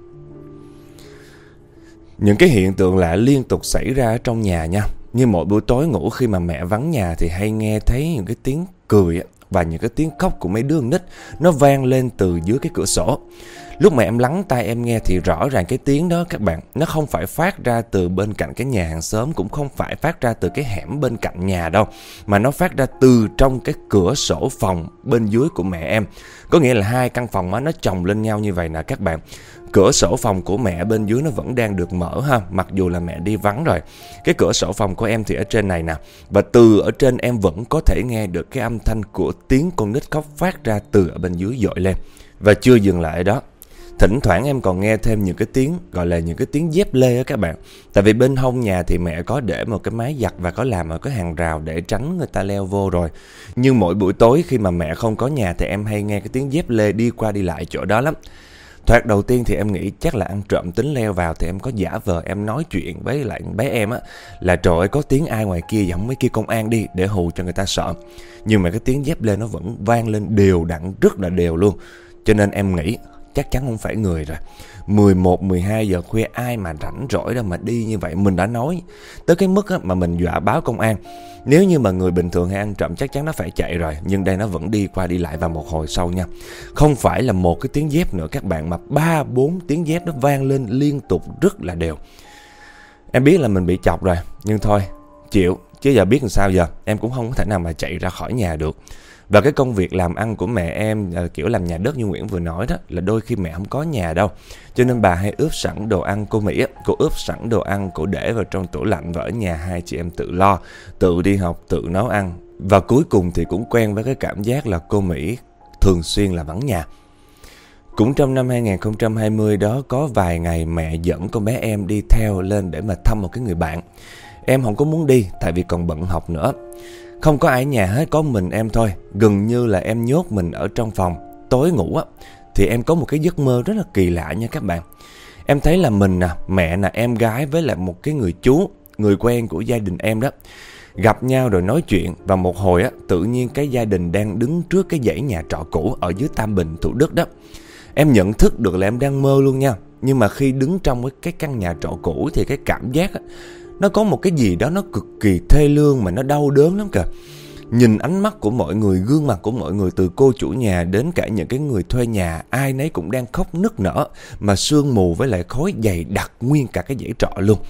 Những cái hiện tượng lạ liên tục xảy ra ở trong nhà nha. Như mỗi buổi tối ngủ khi mà mẹ vắng nhà thì hay nghe thấy những cái tiếng cười và những cái tiếng khóc của mấy đứa con nít nó vang lên từ dưới cái cửa sổ. Lúc mà em lắng tai em nghe thì rõ ràng cái tiếng đó các bạn, nó không phải phát ra từ bên cạnh cái nhà hàng xóm, cũng không phải phát ra từ cái hẻm bên cạnh nhà đâu, mà nó phát ra từ trong cái cửa sổ phòng bên dưới của mẹ em. Có nghĩa là hai căn phòng đó, nó chồng lên nhau như vậy nè các bạn. Cửa sổ phòng của mẹ bên dưới nó vẫn đang được mở ha, mặc dù là mẹ đi vắng rồi. Cái cửa sổ phòng của em thì ở trên này nè, và từ ở trên em vẫn có thể nghe được cái âm thanh của tiếng con nít khóc phát ra từ ở bên dưới dội lên. Và chưa dừng lại ở đó, thỉnh thoảng em còn nghe thêm những cái tiếng gọi là những cái tiếng dép lê á các bạn. Tại vì bên hông nhà thì mẹ có để một cái mái giặt và có làm một cái hàng rào để tránh người ta leo vô rồi. Nhưng mỗi buổi tối khi mà mẹ không có nhà thì em hay nghe cái tiếng dép lê đi qua đi lại chỗ đó lắm. Thoạt đầu tiên thì em nghĩ chắc là ăn trộm tính leo vào, thì em có giả vờ em nói chuyện với lại bé em á là trời ơi có tiếng ai ngoài kia giống mấy kia công an đi, để hù cho người ta sợ. Nhưng mà cái tiếng dép lê nó vẫn vang lên đều đặn, rất là đều luôn. Cho nên em nghĩ chắc chắn không phải người rồi. mười một, mười hai giờ khuya ai mà rảnh rỗi đâu mà đi như vậy. Mình đã nói tới cái mức á, mà mình dọa báo công an. Nếu như mà người bình thường hay ăn trộm chắc chắn nó phải chạy rồi, nhưng đây nó vẫn đi qua đi lại. Và một hồi sau nha, không phải là một cái tiếng dép nữa các bạn, mà ba bốn tiếng dép nó vang lên liên tục rất là đều. Em biết là mình bị chọc rồi, nhưng thôi chịu, chứ giờ biết làm sao giờ. Em cũng không có thể nào mà chạy ra khỏi nhà được. Và cái công việc làm ăn của mẹ em, kiểu làm nhà đất như Nguyễn vừa nói đó, là đôi khi mẹ không có nhà đâu. Cho nên bà hay ướp sẵn đồ ăn. Cô Mỹ á, cô ướp sẵn đồ ăn, cô để vào trong tủ lạnh, và ở nhà hai chị em tự lo, tự đi học, tự nấu ăn. Và cuối cùng thì cũng quen với cái cảm giác là cô Mỹ thường xuyên là vắng nhà. Cũng trong năm hai không hai không đó, có vài ngày mẹ dẫn con bé em đi theo lên để mà thăm một cái người bạn. Em không có muốn đi tại vì còn bận học nữa. Không có ai ở nhà hết, có mình em thôi. Gần như là em nhốt mình ở trong phòng. Tối ngủ á thì em có một cái giấc mơ rất là kỳ lạ nha các bạn. Em thấy là mình nè, mẹ nè, em gái với lại một cái người chú, người quen của gia đình em đó, gặp nhau rồi nói chuyện. Và một hồi á, tự nhiên cái gia đình đang đứng trước cái dãy nhà trọ cũ ở dưới Tam Bình, Thủ Đức đó. Em nhận thức được là em đang mơ luôn nha. Nhưng mà khi đứng trong cái căn nhà trọ cũ thì cái cảm giác á, nó có một cái gì đó nó cực kỳ thê lương mà nó đau đớn lắm kìa. Nhìn ánh mắt của mọi người, gương mặt của mọi người, từ cô chủ nhà đến cả những cái người thuê nhà, ai nấy cũng đang khóc nức nở, mà sương mù với lại khói dày đặc nguyên cả cái dãy trọ luôn.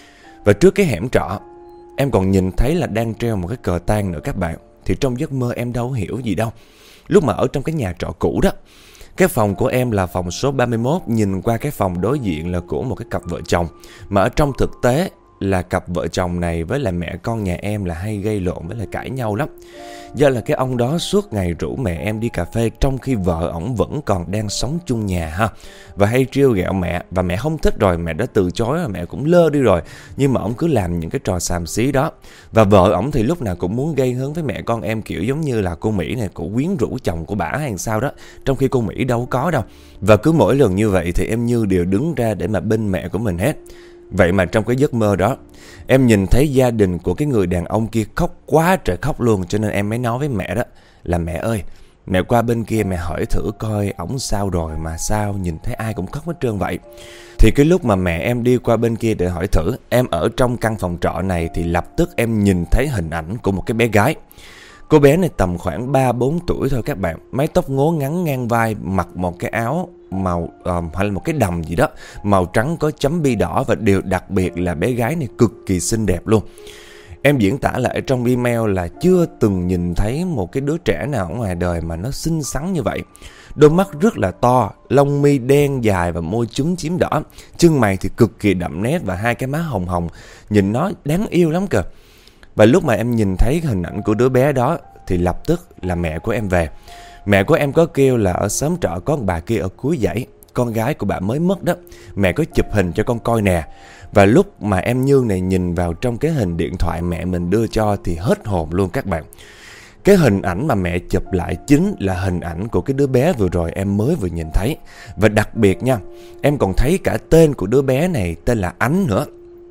Và trước cái hẻm trọ, em còn nhìn thấy là đang treo một cái cờ tang nữa các bạn. Thì trong giấc mơ em đâu hiểu gì đâu. Lúc mà ở trong cái nhà trọ cũ đó, cái phòng của em là phòng số ba mươi mốt, nhìn qua cái phòng đối diện là của một cái cặp vợ chồng. Mà ở trong thực tế là cặp vợ chồng này với lại mẹ con nhà em là hay gây lộn với lại cãi nhau lắm. Do là cái ông đó suốt ngày rủ mẹ em đi cà phê, trong khi vợ ổng vẫn còn đang sống chung nhà ha. Và hay trêu ghẹo mẹ, và mẹ không thích rồi, mẹ đã từ chối rồi, mẹ cũng lơ đi rồi. Nhưng mà ổng cứ làm những cái trò xàm xí đó. Và vợ ổng thì lúc nào cũng muốn gây hấn với mẹ con em, kiểu giống như là cô Mỹ này, cô quyến rũ chồng của bả hay sao đó, trong khi cô Mỹ đâu có đâu. Và cứ mỗi lần như vậy thì em như đều đứng ra để mà bênh mẹ của mình hết. Vậy mà trong cái giấc mơ đó, em nhìn thấy gia đình của cái người đàn ông kia khóc quá trời khóc luôn. Cho nên em mới nói với mẹ đó là mẹ ơi, mẹ qua bên kia mẹ hỏi thử coi ổng sao rồi, mà sao nhìn thấy ai cũng khóc hết trơn vậy. Thì cái lúc mà mẹ em đi qua bên kia để hỏi thử, em ở trong căn phòng trọ này thì lập tức em nhìn thấy hình ảnh của một cái bé gái. Cô bé này tầm khoảng ba bốn tuổi thôi các bạn, mái tóc ngố ngắn ngang vai, mặc một cái áo màu uh, hay là một cái đầm gì đó màu trắng có chấm bi đỏ. Và điều đặc biệt là bé gái này cực kỳ xinh đẹp luôn. Em diễn tả lại ở trong email là chưa từng nhìn thấy một cái đứa trẻ nào ở ngoài đời mà nó xinh xắn như vậy. Đôi mắt rất là to, lông mi đen dài và môi chúm chím đỏ, chân mày thì cực kỳ đậm nét và hai cái má hồng hồng, nhìn nó đáng yêu lắm kìa. Và lúc mà em nhìn thấy hình ảnh của đứa bé đó thì lập tức là mẹ của em về. Mẹ của em có kêu là ở xóm trọ có bà kia ở cuối dãy, con gái của bà mới mất đó, mẹ có chụp hình cho con coi nè. Và lúc mà em Nhương này nhìn vào trong cái hình điện thoại mẹ mình đưa cho thì hết hồn luôn các bạn. Cái hình ảnh mà mẹ chụp lại chính là hình ảnh của cái đứa bé vừa rồi em mới vừa nhìn thấy. Và đặc biệt nha, em còn thấy cả tên của đứa bé này, tên là Ánh nữa.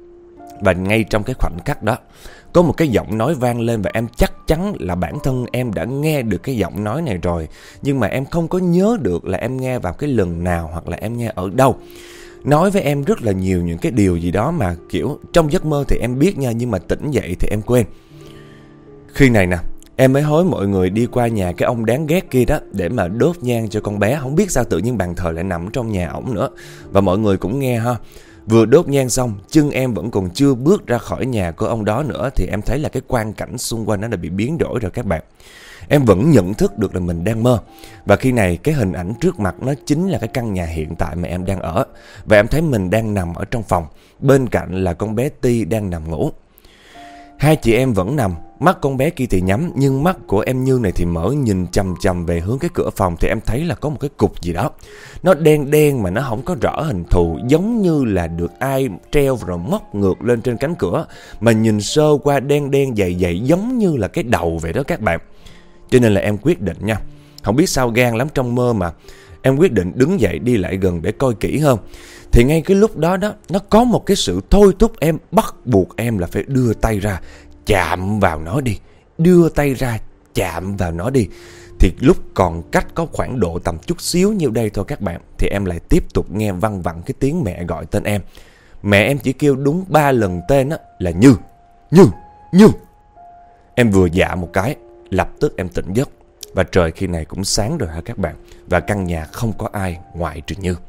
Và ngay trong cái khoảnh khắc đó, có một cái giọng nói vang lên và em chắc chắn là bản thân em đã nghe được cái giọng nói này rồi. Nhưng mà em không có nhớ được là em nghe vào cái lần nào hoặc là em nghe ở đâu. Nói với em rất là nhiều những cái điều gì đó mà kiểu trong giấc mơ thì em biết nha, nhưng mà tỉnh dậy thì em quên. Khi này nè, Em mới hối mọi người đi qua nhà cái ông đáng ghét kia đó để mà đốt nhang cho con bé. Không biết sao tự nhiên bàn thờ lại nằm trong nhà ổng nữa. Và mọi người cũng nghe ha. Vừa đốt nhang xong, chân em vẫn còn chưa bước ra khỏi nhà của ông đó nữa thì em thấy là cái quang cảnh xung quanh nó đã bị biến đổi rồi các bạn. Em vẫn nhận thức được là mình đang mơ. Và khi này cái hình ảnh trước mặt nó chính là cái căn nhà hiện tại mà em đang ở. Và em thấy mình đang nằm ở trong phòng. Bên cạnh là con bé Ti đang nằm ngủ. Hai chị em vẫn nằm, mắt con bé kia thì nhắm, nhưng mắt của em Như này thì mở, nhìn chằm chằm về hướng cái cửa phòng thì em thấy là có một cái cục gì đó. Nó đen đen mà nó không có rõ hình thù, giống như là được ai treo rồi móc ngược lên trên cánh cửa. Mà nhìn sơ qua đen đen dày dày giống như là cái đầu vậy đó các bạn. Cho nên là em quyết định nha, không biết sao gan lắm trong mơ mà em quyết định đứng dậy đi lại gần để coi kỹ hơn. Thì ngay cái lúc đó đó, nó có một cái sự thôi thúc em, bắt buộc em là phải đưa tay ra, chạm vào nó đi. Đưa tay ra, chạm vào nó đi. Thì lúc còn cách có khoảng độ tầm chút xíu như đây thôi các bạn, thì em lại tiếp tục nghe văng vẳng cái tiếng mẹ gọi tên em. Mẹ em chỉ kêu đúng ba lần tên á, là Như, Như, Như. Em vừa dạ một cái, lập tức em tỉnh giấc. Và trời khi này cũng sáng rồi hả các bạn. Và căn nhà không có ai ngoại trừ Như.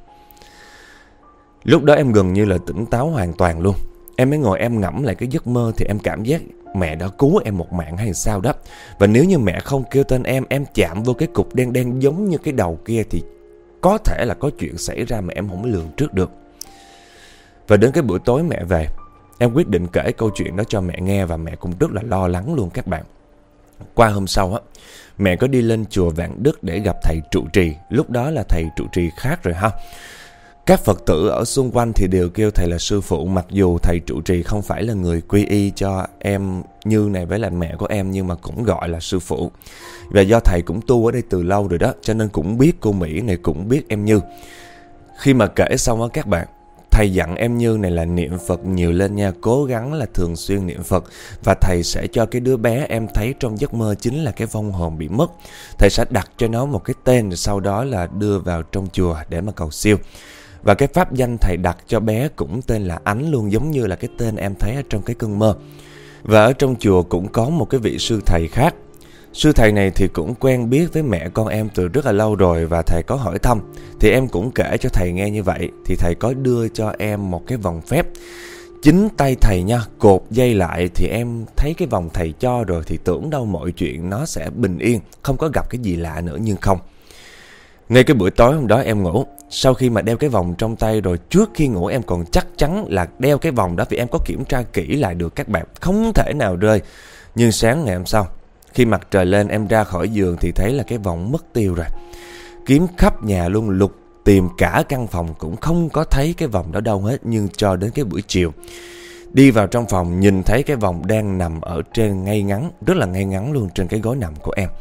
Lúc đó em gần như là tỉnh táo hoàn toàn luôn. Em mới ngồi em ngẫm lại cái giấc mơ thì em cảm giác mẹ đã cứu em một mạng hay sao đó. Và nếu như mẹ không kêu tên em, em chạm vô cái cục đen đen giống như cái đầu kia thì có thể là có chuyện xảy ra mà em không lường trước được. Và đến cái buổi tối mẹ về, em quyết định kể câu chuyện đó cho mẹ nghe và mẹ cũng rất là lo lắng luôn các bạn. Qua hôm sau á, mẹ có đi lên chùa Vạn Đức để gặp thầy trụ trì. Lúc đó là thầy trụ trì khác rồi ha. Các Phật tử ở xung quanh thì đều kêu thầy là sư phụ, mặc dù thầy trụ trì không phải là người quy y cho em Như này với lại mẹ của em, nhưng mà cũng gọi là sư phụ. Và do thầy cũng tu ở đây từ lâu rồi đó, cho nên cũng biết cô Mỹ này, cũng biết em Như. Khi mà kể xong á các bạn, thầy dặn em Như này là niệm Phật nhiều lên nha, cố gắng là thường xuyên niệm Phật. Và thầy sẽ cho cái đứa bé em thấy trong giấc mơ chính là cái vong hồn bị mất. Thầy sẽ đặt cho nó một cái tên rồi sau đó là đưa vào trong chùa để mà cầu siêu. Và cái pháp danh thầy đặt cho bé cũng tên là Ánh luôn, giống như là cái tên em thấy ở trong cái cơn mơ. Và ở trong chùa cũng có một cái vị sư thầy khác. Sư thầy này thì cũng quen biết với mẹ con em từ rất là lâu rồi và thầy có hỏi thăm. Thì em cũng kể cho thầy nghe như vậy. Thì thầy có đưa cho em một cái vòng phép. Chính tay thầy nha, cột dây lại thì em thấy cái vòng thầy cho rồi thì tưởng đâu mọi chuyện nó sẽ bình yên, không có gặp cái gì lạ nữa, nhưng không. Ngay cái buổi tối hôm đó em ngủ, sau khi mà đeo cái vòng trong tay rồi, trước khi ngủ em còn chắc chắn là đeo cái vòng đó vì em có kiểm tra kỹ lại được các bạn, không thể nào rơi. Nhưng sáng ngày hôm sau, khi mặt trời lên em ra khỏi giường thì thấy là cái vòng mất tiêu rồi. Kiếm khắp nhà luôn, lục tìm cả căn phòng cũng không có thấy cái vòng đó đâu hết. Nhưng cho đến cái buổi chiều, đi vào trong phòng nhìn thấy cái vòng đang nằm ở trên ngay ngắn, rất là ngay ngắn luôn trên cái gối nằm của em.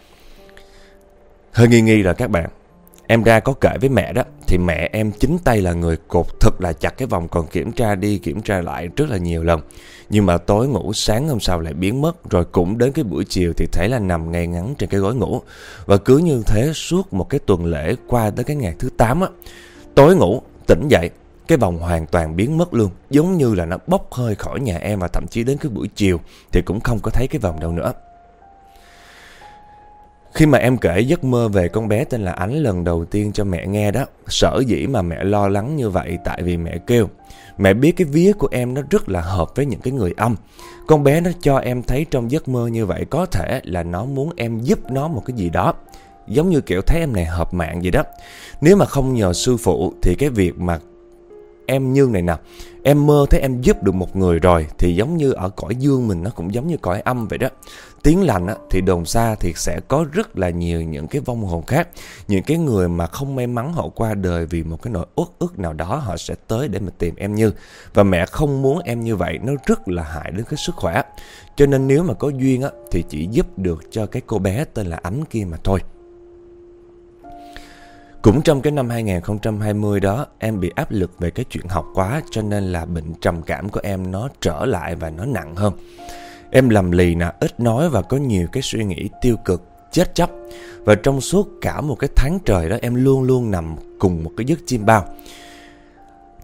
Hơi nghi nghi rồi các bạn. Em ra có kể với mẹ đó, thì mẹ em chính tay là người cột thật là chặt cái vòng, còn kiểm tra đi kiểm tra lại rất là nhiều lần. Nhưng mà tối ngủ, sáng hôm sau lại biến mất. Rồi cũng đến cái buổi chiều thì thấy là nằm ngay ngắn trên cái gối ngủ. Và cứ như thế suốt một cái tuần lễ qua tới cái ngày thứ tám á. Tối ngủ, tỉnh dậy, cái vòng hoàn toàn biến mất luôn. Giống như là nó bốc hơi khỏi nhà em. Và thậm chí đến cái buổi chiều thì cũng không có thấy cái vòng đâu nữa. Khi mà em kể giấc mơ về con bé tên là Ánh lần đầu tiên cho mẹ nghe đó, sở dĩ mà mẹ lo lắng như vậy tại vì mẹ kêu, mẹ biết cái vía của em nó rất là hợp với những cái người âm. Con bé nó cho em thấy trong giấc mơ như vậy, có thể là nó muốn em giúp nó một cái gì đó, giống như kiểu thấy em này hợp mạng vậy đó. Nếu mà không nhờ sư phụ thì cái việc mà em Như này nè, em mơ thấy em giúp được một người rồi thì giống như ở cõi dương mình, nó cũng giống như cõi âm vậy đó. Tiếng lành á, thì đồn xa thì sẽ có rất là nhiều những cái vong hồn khác. Những cái người mà không may mắn họ qua đời vì một cái nỗi uất ức nào đó, họ sẽ tới để mà tìm em Như. Và mẹ không muốn em như vậy, nó rất là hại đến cái sức khỏe. Cho nên nếu mà có duyên á, thì chỉ giúp được cho cái cô bé tên là Ánh kia mà thôi. Cũng trong cái năm hai không hai không đó, em bị áp lực về cái chuyện học quá, cho nên là bệnh trầm cảm của em nó trở lại và nó nặng hơn. Em lầm lì nè, ít nói và có nhiều cái suy nghĩ tiêu cực, chết chóc. Và trong suốt cả một cái tháng trời đó, em luôn luôn nằm cùng một cái giấc chim bao.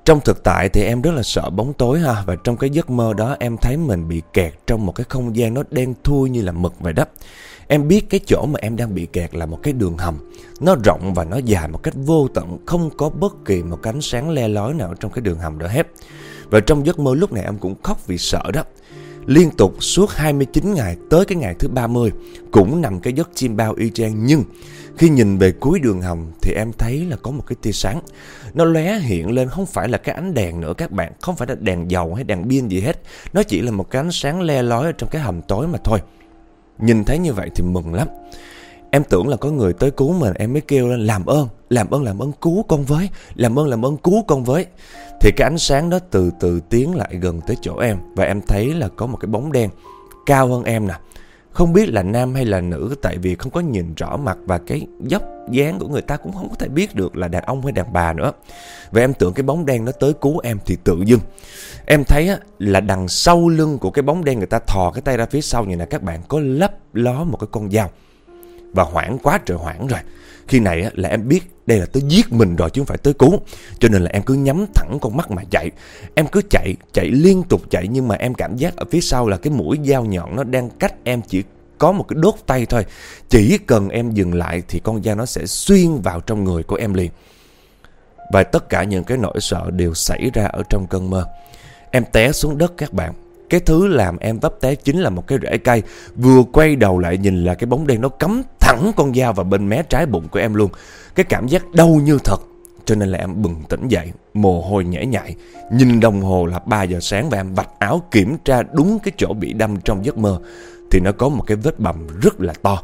Trong thực tại thì em rất là sợ bóng tối ha. Và trong cái giấc mơ đó em thấy mình bị kẹt trong một cái không gian nó đen thui như là mực vậy đó. Em biết cái chỗ mà em đang bị kẹt là một cái đường hầm. Nó rộng và nó dài một cách vô tận, không có bất kỳ một ánh sáng le lói nào trong cái đường hầm đó hết. Và trong giấc mơ lúc này em cũng khóc vì sợ đó. Liên tục suốt hai mươi chín ngày, tới cái ngày thứ ba mươi cũng nằm cái giấc chim bao y chang. Nhưng khi nhìn về cuối đường hầm thì em thấy là có một cái tia sáng. Nó lóe hiện lên, không phải là cái ánh đèn nữa các bạn, không phải là đèn dầu hay đèn pin gì hết. Nó chỉ là một cái ánh sáng le lói ở trong cái hầm tối mà thôi. Nhìn thấy như vậy thì mừng lắm. Em tưởng là có người tới cứu mình, em mới kêu lên làm ơn, làm ơn, làm ơn cứu con với, làm ơn, làm ơn cứu con với. Thì cái ánh sáng đó từ từ tiến lại gần tới chỗ em. Và em thấy là có một cái bóng đen cao hơn em nè. Không biết là nam hay là nữ, tại vì không có nhìn rõ mặt và cái dốc dáng của người ta cũng không có thể biết được là đàn ông hay đàn bà nữa. Và em tưởng cái bóng đen nó tới cứu em thì tự dưng em thấy á, là đằng sau lưng của cái bóng đen người ta thò cái tay ra phía sau như là các bạn có lấp ló một cái con dao. Và hoảng quá trời hoảng rồi. Khi này á, là em biết đây là tới giết mình rồi chứ không phải tới cứu. Cho nên là em cứ nhắm thẳng con mắt mà chạy. Em cứ chạy, chạy liên tục chạy. Nhưng mà em cảm giác ở phía sau là cái mũi dao nhọn nó đang cách em chỉ có một cái đốt tay thôi. Chỉ cần em dừng lại thì con dao nó sẽ xuyên vào trong người của em liền. Và tất cả những cái nỗi sợ đều xảy ra ở trong cơn mơ. Em té xuống đất các bạn. Cái thứ làm em vấp té chính là một cái rễ cây. Vừa quay đầu lại nhìn là cái bóng đen nó cắm thẳng con dao vào bên mé trái bụng của em luôn. Cái cảm giác đau như thật. Cho nên là em bừng tỉnh dậy, mồ hôi nhễ nhại. Nhìn đồng hồ là ba giờ sáng và em vạch áo kiểm tra đúng cái chỗ bị đâm trong giấc mơ. Thì nó có một cái vết bầm rất là to.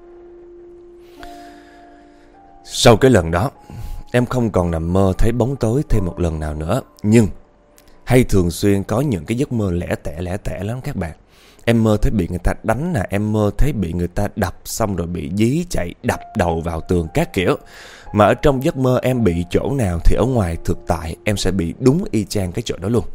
Sau cái lần đó, em không còn nằm mơ thấy bóng tối thêm một lần nào nữa. Nhưng hay thường xuyên có những cái giấc mơ lẻ tẻ lẻ tẻ lắm các bạn. Em mơ thấy bị người ta đánh nè, em mơ thấy bị người ta đập xong rồi bị dí chạy đập đầu vào tường các kiểu. Mà ở trong giấc mơ em bị chỗ nào thì ở ngoài thực tại em sẽ bị đúng y chang cái chỗ đó luôn.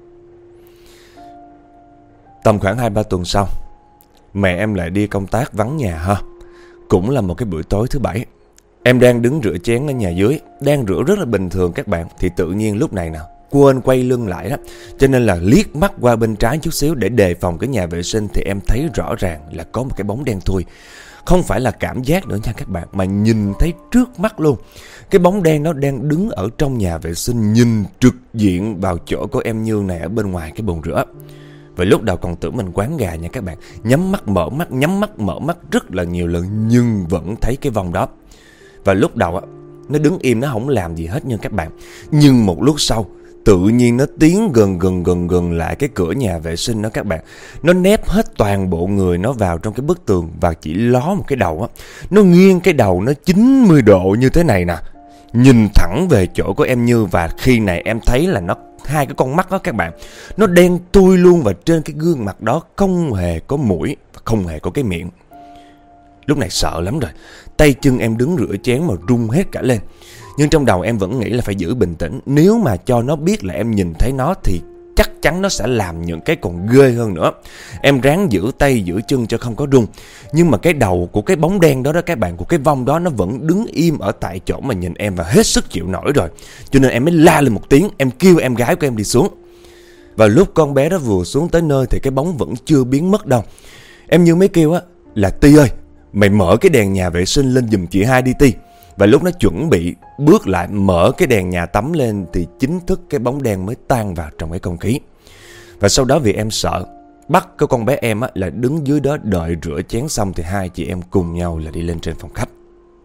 Tầm khoảng hai ba tuần sau, mẹ em lại đi công tác vắng nhà ha. Cũng là một cái buổi tối thứ bảy. Em đang đứng rửa chén ở nhà dưới, đang rửa rất là bình thường các bạn. Thì tự nhiên lúc này nào quên quay lưng lại đó. Cho nên là liếc mắt qua bên trái chút xíu để đề phòng cái nhà vệ sinh. Thì em thấy rõ ràng là có một cái bóng đen thui. Không phải là cảm giác nữa nha các bạn, mà nhìn thấy trước mắt luôn. Cái bóng đen nó đang đứng ở trong nhà vệ sinh, nhìn trực diện vào chỗ của em Như này ở bên ngoài cái bồn rửa. Và lúc đầu còn tưởng mình quán gà nha các bạn. Nhắm mắt mở mắt, nhắm mắt mở mắt rất là nhiều lần nhưng vẫn thấy cái vong đó. Và lúc đầu á, nó đứng im, nó không làm gì hết nha các bạn. Nhưng một lúc sau, tự nhiên nó tiến gần gần gần gần lại cái cửa nhà vệ sinh đó các bạn. Nó nép hết toàn bộ người nó vào trong cái bức tường và chỉ ló một cái đầu á. Nó nghiêng cái đầu nó chín mươi độ như thế này nè. Nhìn thẳng về chỗ của em Như. Và khi này em thấy là nó hai cái con mắt đó các bạn, nó đen thui luôn. Và trên cái gương mặt đó không hề có mũi và không hề có cái miệng. Lúc này sợ lắm rồi. Tay chân em đứng rửa chén mà run hết cả lên. Nhưng trong đầu em vẫn nghĩ là phải giữ bình tĩnh. Nếu mà cho nó biết là em nhìn thấy nó thì chắc chắn nó sẽ làm những cái còn ghê hơn nữa. Em ráng giữ tay giữ chân cho không có run. Nhưng mà cái đầu của cái bóng đen đó đó các bạn, của cái vong đó, nó vẫn đứng im ở tại chỗ mà nhìn em và hết sức chịu nổi rồi. Cho nên em mới la lên một tiếng. Em kêu em gái của em đi xuống. Và lúc con bé đó vừa xuống tới nơi thì cái bóng vẫn chưa biến mất đâu. Em Như mới kêu á là Ti ơi, mày mở cái đèn nhà vệ sinh lên giùm chị hai đi Ti. Và lúc nó chuẩn bị bước lại mở cái đèn nhà tắm lên thì chính thức cái bóng đen mới tan vào trong cái không khí. Và sau đó vì em sợ, bắt cái con bé em á, là đứng dưới đó đợi rửa chén xong thì hai chị em cùng nhau là đi lên trên phòng khách.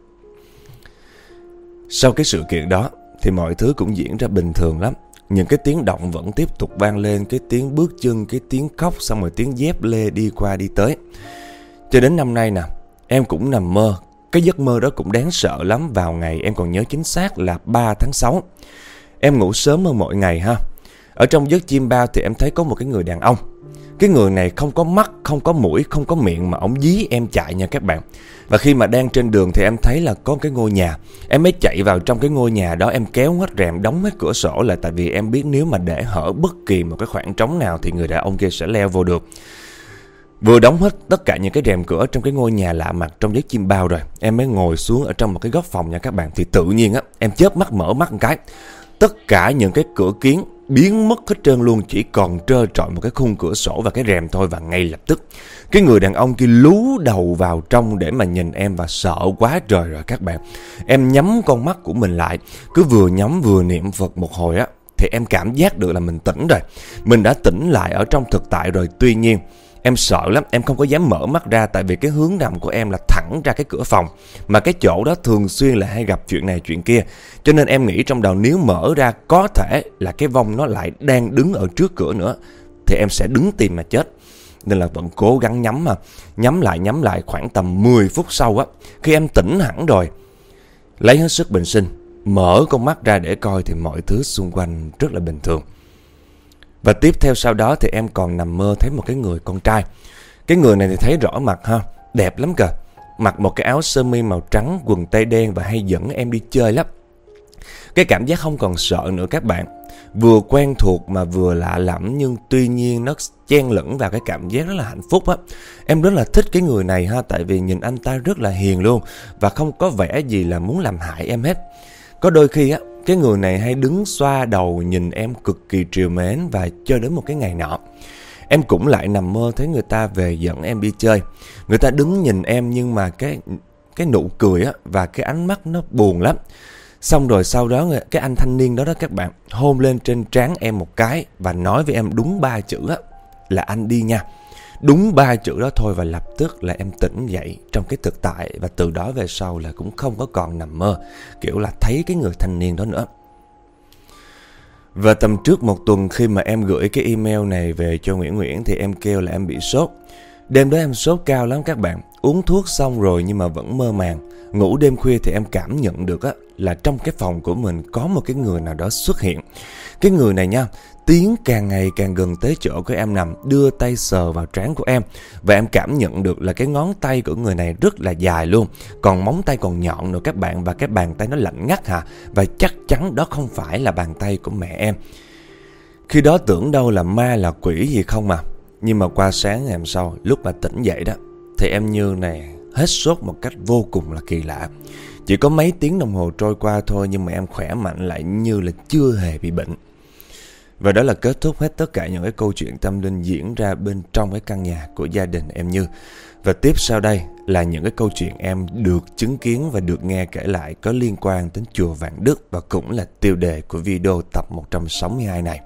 Sau cái sự kiện đó thì mọi thứ cũng diễn ra bình thường lắm. Những cái tiếng động vẫn tiếp tục vang lên, cái tiếng bước chân, cái tiếng khóc, xong rồi tiếng dép lê đi qua đi tới. Cho đến năm nay nè, em cũng nằm mơ. Cái giấc mơ đó cũng đáng sợ lắm. Vào ngày em còn nhớ chính xác là ba tháng sáu. Em ngủ sớm hơn mọi ngày ha. Ở trong giấc chim bao thì em thấy có một cái người đàn ông. Cái người này không có mắt, không có mũi, không có miệng mà ổng dí em chạy nha các bạn. Và khi mà đang trên đường thì em thấy là có cái ngôi nhà. Em mới chạy vào trong cái ngôi nhà đó. Em kéo hết rèm, đóng hết cửa sổ lại. Tại vì em biết nếu mà để hở bất kỳ một cái khoảng trống nào thì người đàn ông kia sẽ leo vô được. Vừa đóng hết tất cả những cái rèm cửa trong cái ngôi nhà lạ mặt trong giấc chim bao rồi, em mới ngồi xuống ở trong một cái góc phòng nha các bạn. Thì tự nhiên á, em chớp mắt mở mắt một cái, tất cả những cái cửa kiếng biến mất hết trơn luôn, chỉ còn trơ trọi một cái khung cửa sổ và cái rèm thôi. Và ngay lập tức cái người đàn ông kia lú đầu vào trong để mà nhìn em, và sợ quá trời rồi các bạn. Em nhắm con mắt của mình lại, cứ vừa nhắm vừa niệm Phật một hồi á, thì em cảm giác được là mình tỉnh rồi. Mình đã tỉnh lại ở trong thực tại rồi. Tuy nhiên em sợ lắm, em không có dám mở mắt ra, tại vì cái hướng nằm của em là thẳng ra cái cửa phòng, mà cái chỗ đó thường xuyên là hay gặp chuyện này chuyện kia. Cho nên em nghĩ trong đầu nếu mở ra có thể là cái vong nó lại đang đứng ở trước cửa nữa, thì em sẽ đứng tìm mà chết. Nên là vẫn cố gắng nhắm mà. Nhắm lại nhắm lại khoảng tầm mười phút sau á, khi em tỉnh hẳn rồi, lấy hết sức bình sinh, mở con mắt ra để coi thì mọi thứ xung quanh rất là bình thường. Và tiếp theo sau đó thì em còn nằm mơ thấy một cái người con trai. Cái người này thì thấy rõ mặt ha, đẹp lắm kìa. Mặc một cái áo sơ mi màu trắng, quần tây đen và hay dẫn em đi chơi lắm. Cái cảm giác không còn sợ nữa các bạn. Vừa quen thuộc mà vừa lạ lẫm, nhưng tuy nhiên nó chen lẫn vào cái cảm giác rất là hạnh phúc á. Em rất là thích cái người này ha, tại vì nhìn anh ta rất là hiền luôn, và không có vẻ gì là muốn làm hại em hết. Có đôi khi á, cái người này hay đứng xoa đầu nhìn em cực kỳ trìu mến. Và cho đến một cái ngày nọ, em cũng lại nằm mơ thấy người ta về dẫn em đi chơi. Người ta đứng nhìn em, nhưng mà cái cái nụ cười á và cái ánh mắt nó buồn lắm. Xong rồi sau đó cái anh thanh niên đó đó các bạn hôn lên trên trán em một cái và nói với em đúng ba chữ á, là anh đi nha. Đúng ba chữ đó thôi, và lập tức là em tỉnh dậy trong cái thực tại. Và từ đó về sau là cũng không có còn nằm mơ kiểu là thấy cái người thanh niên đó nữa. Và tầm trước một tuần khi mà em gửi cái email này về cho Nguyễn Nguyễn thì em kêu là em bị sốt. Đêm đó em sốt cao lắm các bạn. Uống thuốc xong rồi nhưng mà vẫn mơ màng. Ngủ đêm khuya thì em cảm nhận được á, là trong cái phòng của mình có một cái người nào đó xuất hiện. Cái người này nha, tiến càng ngày càng gần tới chỗ của em nằm, đưa tay sờ vào trán của em. Và em cảm nhận được là cái ngón tay của người này rất là dài luôn, còn móng tay còn nhọn nữa các bạn. Và cái bàn tay nó lạnh ngắt hả. Và chắc chắn đó không phải là bàn tay của mẹ em. Khi đó tưởng đâu là ma là quỷ gì không mà. Nhưng mà qua sáng ngày hôm sau, lúc mà tỉnh dậy đó, thì em Như này hết sốt một cách vô cùng là kỳ lạ. Chỉ có mấy tiếng đồng hồ trôi qua thôi, nhưng mà em khỏe mạnh lại như là chưa hề bị bệnh. Và đó là kết thúc hết tất cả những cái câu chuyện tâm linh diễn ra bên trong cái căn nhà của gia đình em Như. Và tiếp sau đây là những cái câu chuyện em được chứng kiến và được nghe kể lại có liên quan đến chùa Vạn Đức, và cũng là tiêu đề của video tập một trăm sáu mươi hai này.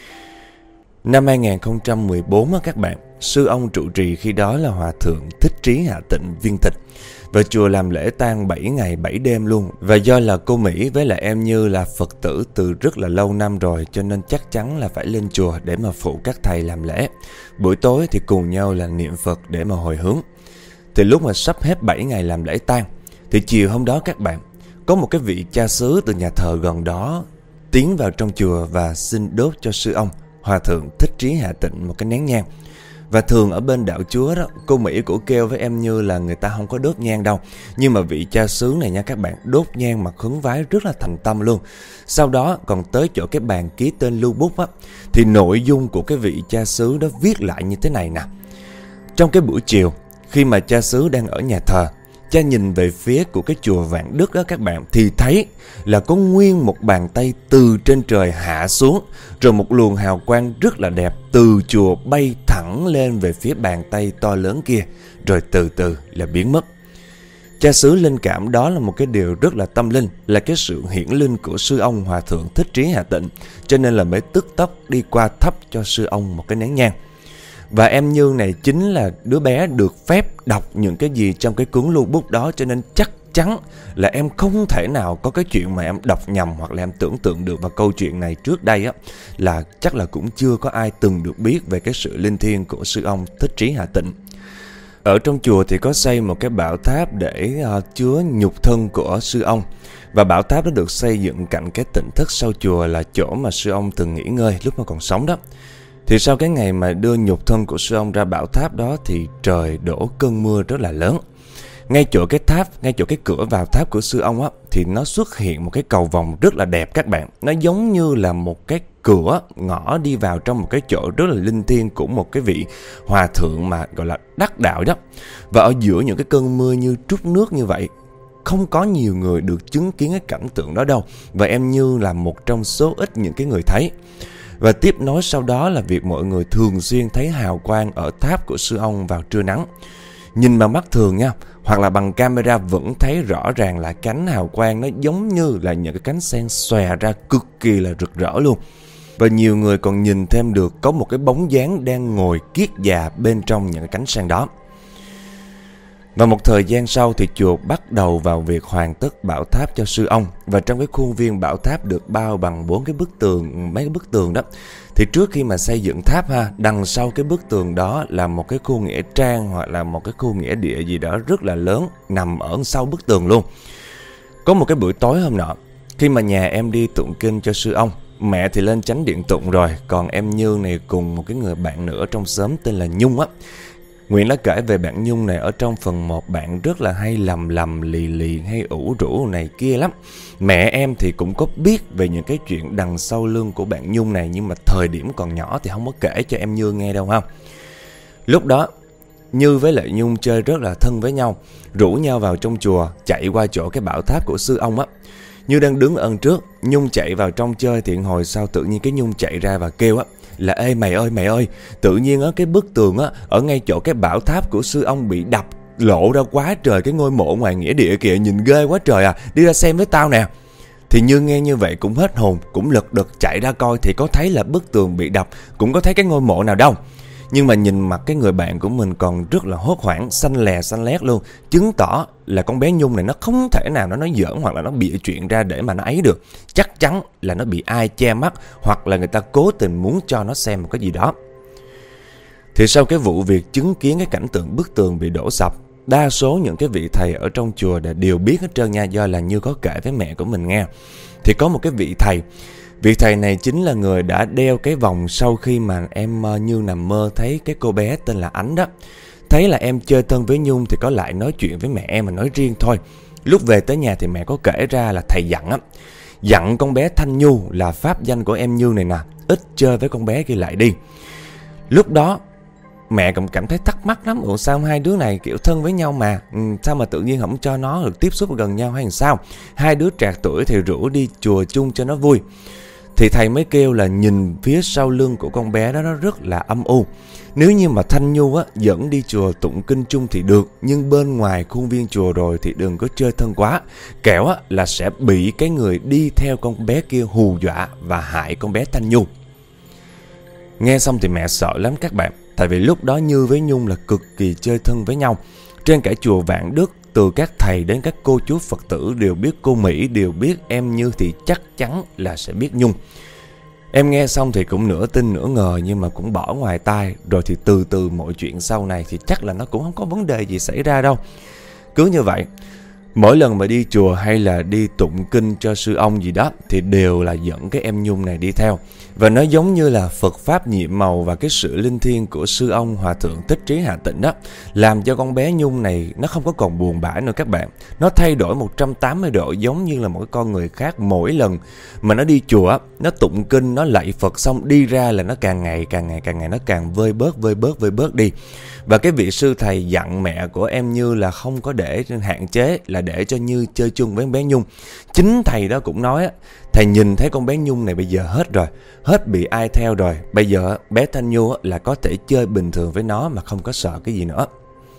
Năm hai nghìn không trăm mười bốn á các bạn, sư ông trụ trì khi đó là Hòa Thượng Thích Trí Hạ Tịnh Viên Tịch. Và chùa làm lễ tang bảy ngày bảy đêm luôn. Và do là cô Mỹ với lại em Như là Phật tử từ rất là lâu năm rồi, cho nên chắc chắn là phải lên chùa để mà phụ các thầy làm lễ. Buổi tối thì cùng nhau là niệm Phật để mà hồi hướng. Thì lúc mà sắp hết bảy ngày làm lễ tang, thì chiều hôm đó các bạn, có một cái vị cha xứ từ nhà thờ gần đó tiến vào trong chùa và xin đốt cho sư ông Hòa Thượng Thích Trí Hạ Tịnh một cái nén nhang. Và thường ở bên đạo Chúa đó, cô Mỹ của kêu với em Như là người ta không có đốt nhang đâu. Nhưng mà vị cha xứ này nha các bạn, đốt nhang mà khấn vái rất là thành tâm luôn. Sau đó còn tới chỗ cái bàn ký tên lưu bút á, thì nội dung của cái vị cha xứ đó viết lại như thế này nè. Trong cái buổi chiều, khi mà cha xứ đang ở nhà thờ, cha nhìn về phía của cái chùa Vạn Đức đó các bạn, thì thấy là có nguyên một bàn tay từ trên trời hạ xuống, rồi một luồng hào quang rất là đẹp từ chùa bay thẳng lên về phía bàn tay to lớn kia, rồi từ từ là biến mất. Cha xứ linh cảm đó là một cái điều rất là tâm linh, là cái sự hiển linh của sư ông Hòa Thượng Thích Trí Hạ Tịnh, cho nên là mới tức tốc đi qua thắp cho sư ông một cái nén nhang. Và em Như này chính là đứa bé được phép đọc những cái gì trong cái cuốn lưu bút đó, cho nên chắc chắn là em không thể nào có cái chuyện mà em đọc nhầm hoặc là em tưởng tượng được. Và câu chuyện này trước đây á, là chắc là cũng chưa có ai từng được biết về cái sự linh thiêng của sư ông Thích Trí Hạ Tịnh. Ở trong chùa thì có xây một cái bảo tháp để uh, chứa nhục thân của sư ông. Và bảo tháp đó được xây dựng cạnh cái tịnh thất sau chùa, là chỗ mà sư ông từng nghỉ ngơi lúc mà còn sống đó. Thì sau cái ngày mà đưa nhục thân của sư ông ra bảo tháp đó, thì trời đổ cơn mưa rất là lớn. Ngay chỗ cái tháp, ngay chỗ cái cửa vào tháp của sư ông á, thì nó xuất hiện một cái cầu vòng rất là đẹp các bạn. Nó giống như là một cái cửa ngõ đi vào trong một cái chỗ rất là linh thiêng của một cái vị hòa thượng mà gọi là đắc đạo đó. Và ở giữa những cái cơn mưa như trút nước như vậy, không có nhiều người được chứng kiến cái cảnh tượng đó đâu. Và em Như là một trong số ít những cái người thấy. Và tiếp nối sau đó là việc mọi người thường xuyên thấy hào quang ở tháp của sư ông vào trưa nắng. Nhìn bằng mắt thường nha, hoặc là bằng camera vẫn thấy rõ ràng là cánh hào quang nó giống như là những cái cánh sen xòe ra cực kỳ là rực rỡ luôn. Và nhiều người còn nhìn thêm được có một cái bóng dáng đang ngồi kiết già bên trong những cái cánh sen đó. Và một thời gian sau thì chùa bắt đầu vào việc hoàn tất bảo tháp cho sư ông. Và trong cái khuôn viên bảo tháp được bao bằng bốn cái bức tường, mấy cái bức tường đó. Thì trước khi mà xây dựng tháp ha, đằng sau cái bức tường đó là một cái khu nghĩa trang hoặc là một cái khu nghĩa địa gì đó rất là lớn nằm ở sau bức tường luôn. Có một cái buổi tối hôm nọ, khi mà nhà em đi tụng kinh cho sư ông, mẹ thì lên chánh điện tụng rồi, còn em Như này cùng một cái người bạn nữa trong xóm tên là Nhung á. Nguyễn đã kể về bạn Nhung này ở trong phần một, bạn rất là hay lầm lầm lì lì hay ủ rũ này kia lắm. Mẹ em thì cũng có biết về những cái chuyện đằng sau lưng của bạn Nhung này, nhưng mà thời điểm còn nhỏ thì không có kể cho em Như nghe đâu ha. Lúc đó Như với lại Nhung chơi rất là thân với nhau, rủ nhau vào trong chùa, chạy qua chỗ cái bảo tháp của sư ông á. Như đang đứng ân trước, Nhung chạy vào trong chơi thì hồi sau tự nhiên cái Nhung chạy ra và kêu á là ê mày ơi mày ơi, tự nhiên á cái bức tường á ở ngay chỗ cái bảo tháp của sư ông bị đập lộ ra quá trời cái ngôi mộ ngoài nghĩa địa kìa, nhìn ghê quá trời à, đi ra xem với tao nè. Thì Như nghe như vậy cũng hết hồn, cũng lật đật chạy ra coi thì có thấy là bức tường bị đập, cũng có thấy cái ngôi mộ nào đâu. Nhưng mà nhìn mặt cái người bạn của mình còn rất là hốt hoảng, xanh lè xanh lét luôn, chứng tỏ là con bé Nhung này nó không thể nào nó nói giỡn hoặc là nó bịa chuyện ra để mà nó ấy được. Chắc chắn là nó bị ai che mắt hoặc là người ta cố tình muốn cho nó xem một cái gì đó. Thì sau cái vụ việc chứng kiến cái cảnh tượng bức tường bị đổ sập, đa số những cái vị thầy ở trong chùa đã đều biết hết trơn nha, do là Như có kể với mẹ của mình nghe. Thì có một cái vị thầy, vị thầy này chính là người đã đeo cái vòng sau khi mà em Như nằm mơ thấy cái cô bé tên là Ánh đó. Thấy là em chơi thân với Nhung thì có lại nói chuyện với mẹ em mà nói riêng thôi. Lúc về tới nhà thì mẹ có kể ra là thầy dặn á, dặn con bé Thanh Nhu là pháp danh của em Như này nè, ít chơi với con bé kia lại đi. Lúc đó mẹ cũng cảm thấy thắc mắc lắm, ủa sao hai đứa này kiểu thân với nhau mà, ừ, sao mà tự nhiên không cho nó được tiếp xúc gần nhau hay làm sao? Hai đứa trạc tuổi thì rủ đi chùa chung cho nó vui. Thì thầy mới kêu là nhìn phía sau lưng của con bé đó nó rất là âm u. Nếu như mà Thanh Nhu á dẫn đi chùa tụng kinh chung thì được, nhưng bên ngoài khuôn viên chùa rồi thì đừng có chơi thân quá, kẻo á là sẽ bị cái người đi theo con bé kia hù dọa và hại con bé Thanh Nhu. Nghe xong thì mẹ sợ lắm các bạn, tại vì lúc đó Như với Nhung là cực kỳ chơi thân với nhau. Trên cả chùa Vạn Đức, từ các thầy đến các cô chú Phật tử đều biết cô Mỹ, đều biết em Như thì chắc chắn là sẽ biết Nhung. Em nghe xong thì cũng nửa tin nửa ngờ, nhưng mà cũng bỏ ngoài tai. Rồi thì từ từ mọi chuyện sau này thì chắc là nó cũng không có vấn đề gì xảy ra đâu. Cứ như vậy, mỗi lần mà đi chùa hay là đi tụng kinh cho sư ông gì đó thì đều là dẫn cái em Nhung này đi theo. Và nó giống như là Phật Pháp nhiệm màu và cái sự linh thiêng của sư ông Hòa Thượng Thích Trí Hà Tịnh đó, làm cho con bé Nhung này nó không có còn buồn bã nữa các bạn. Nó thay đổi một trăm tám mươi độ, giống như là một con người khác. Mỗi lần mà nó đi chùa, nó tụng kinh, nó lạy Phật xong đi ra là nó càng ngày càng ngày càng ngày nó càng vơi bớt vơi bớt vơi bớt đi. Và cái vị sư thầy dặn mẹ của em Như là không có để hạn chế, là để cho Như chơi chung với bé Nhung. Chính thầy đó cũng nói á, thầy nhìn thấy con bé Nhung này bây giờ hết rồi, hết bị ai theo rồi. Bây giờ bé Thanh Nhu là có thể chơi bình thường với nó mà không có sợ cái gì nữa.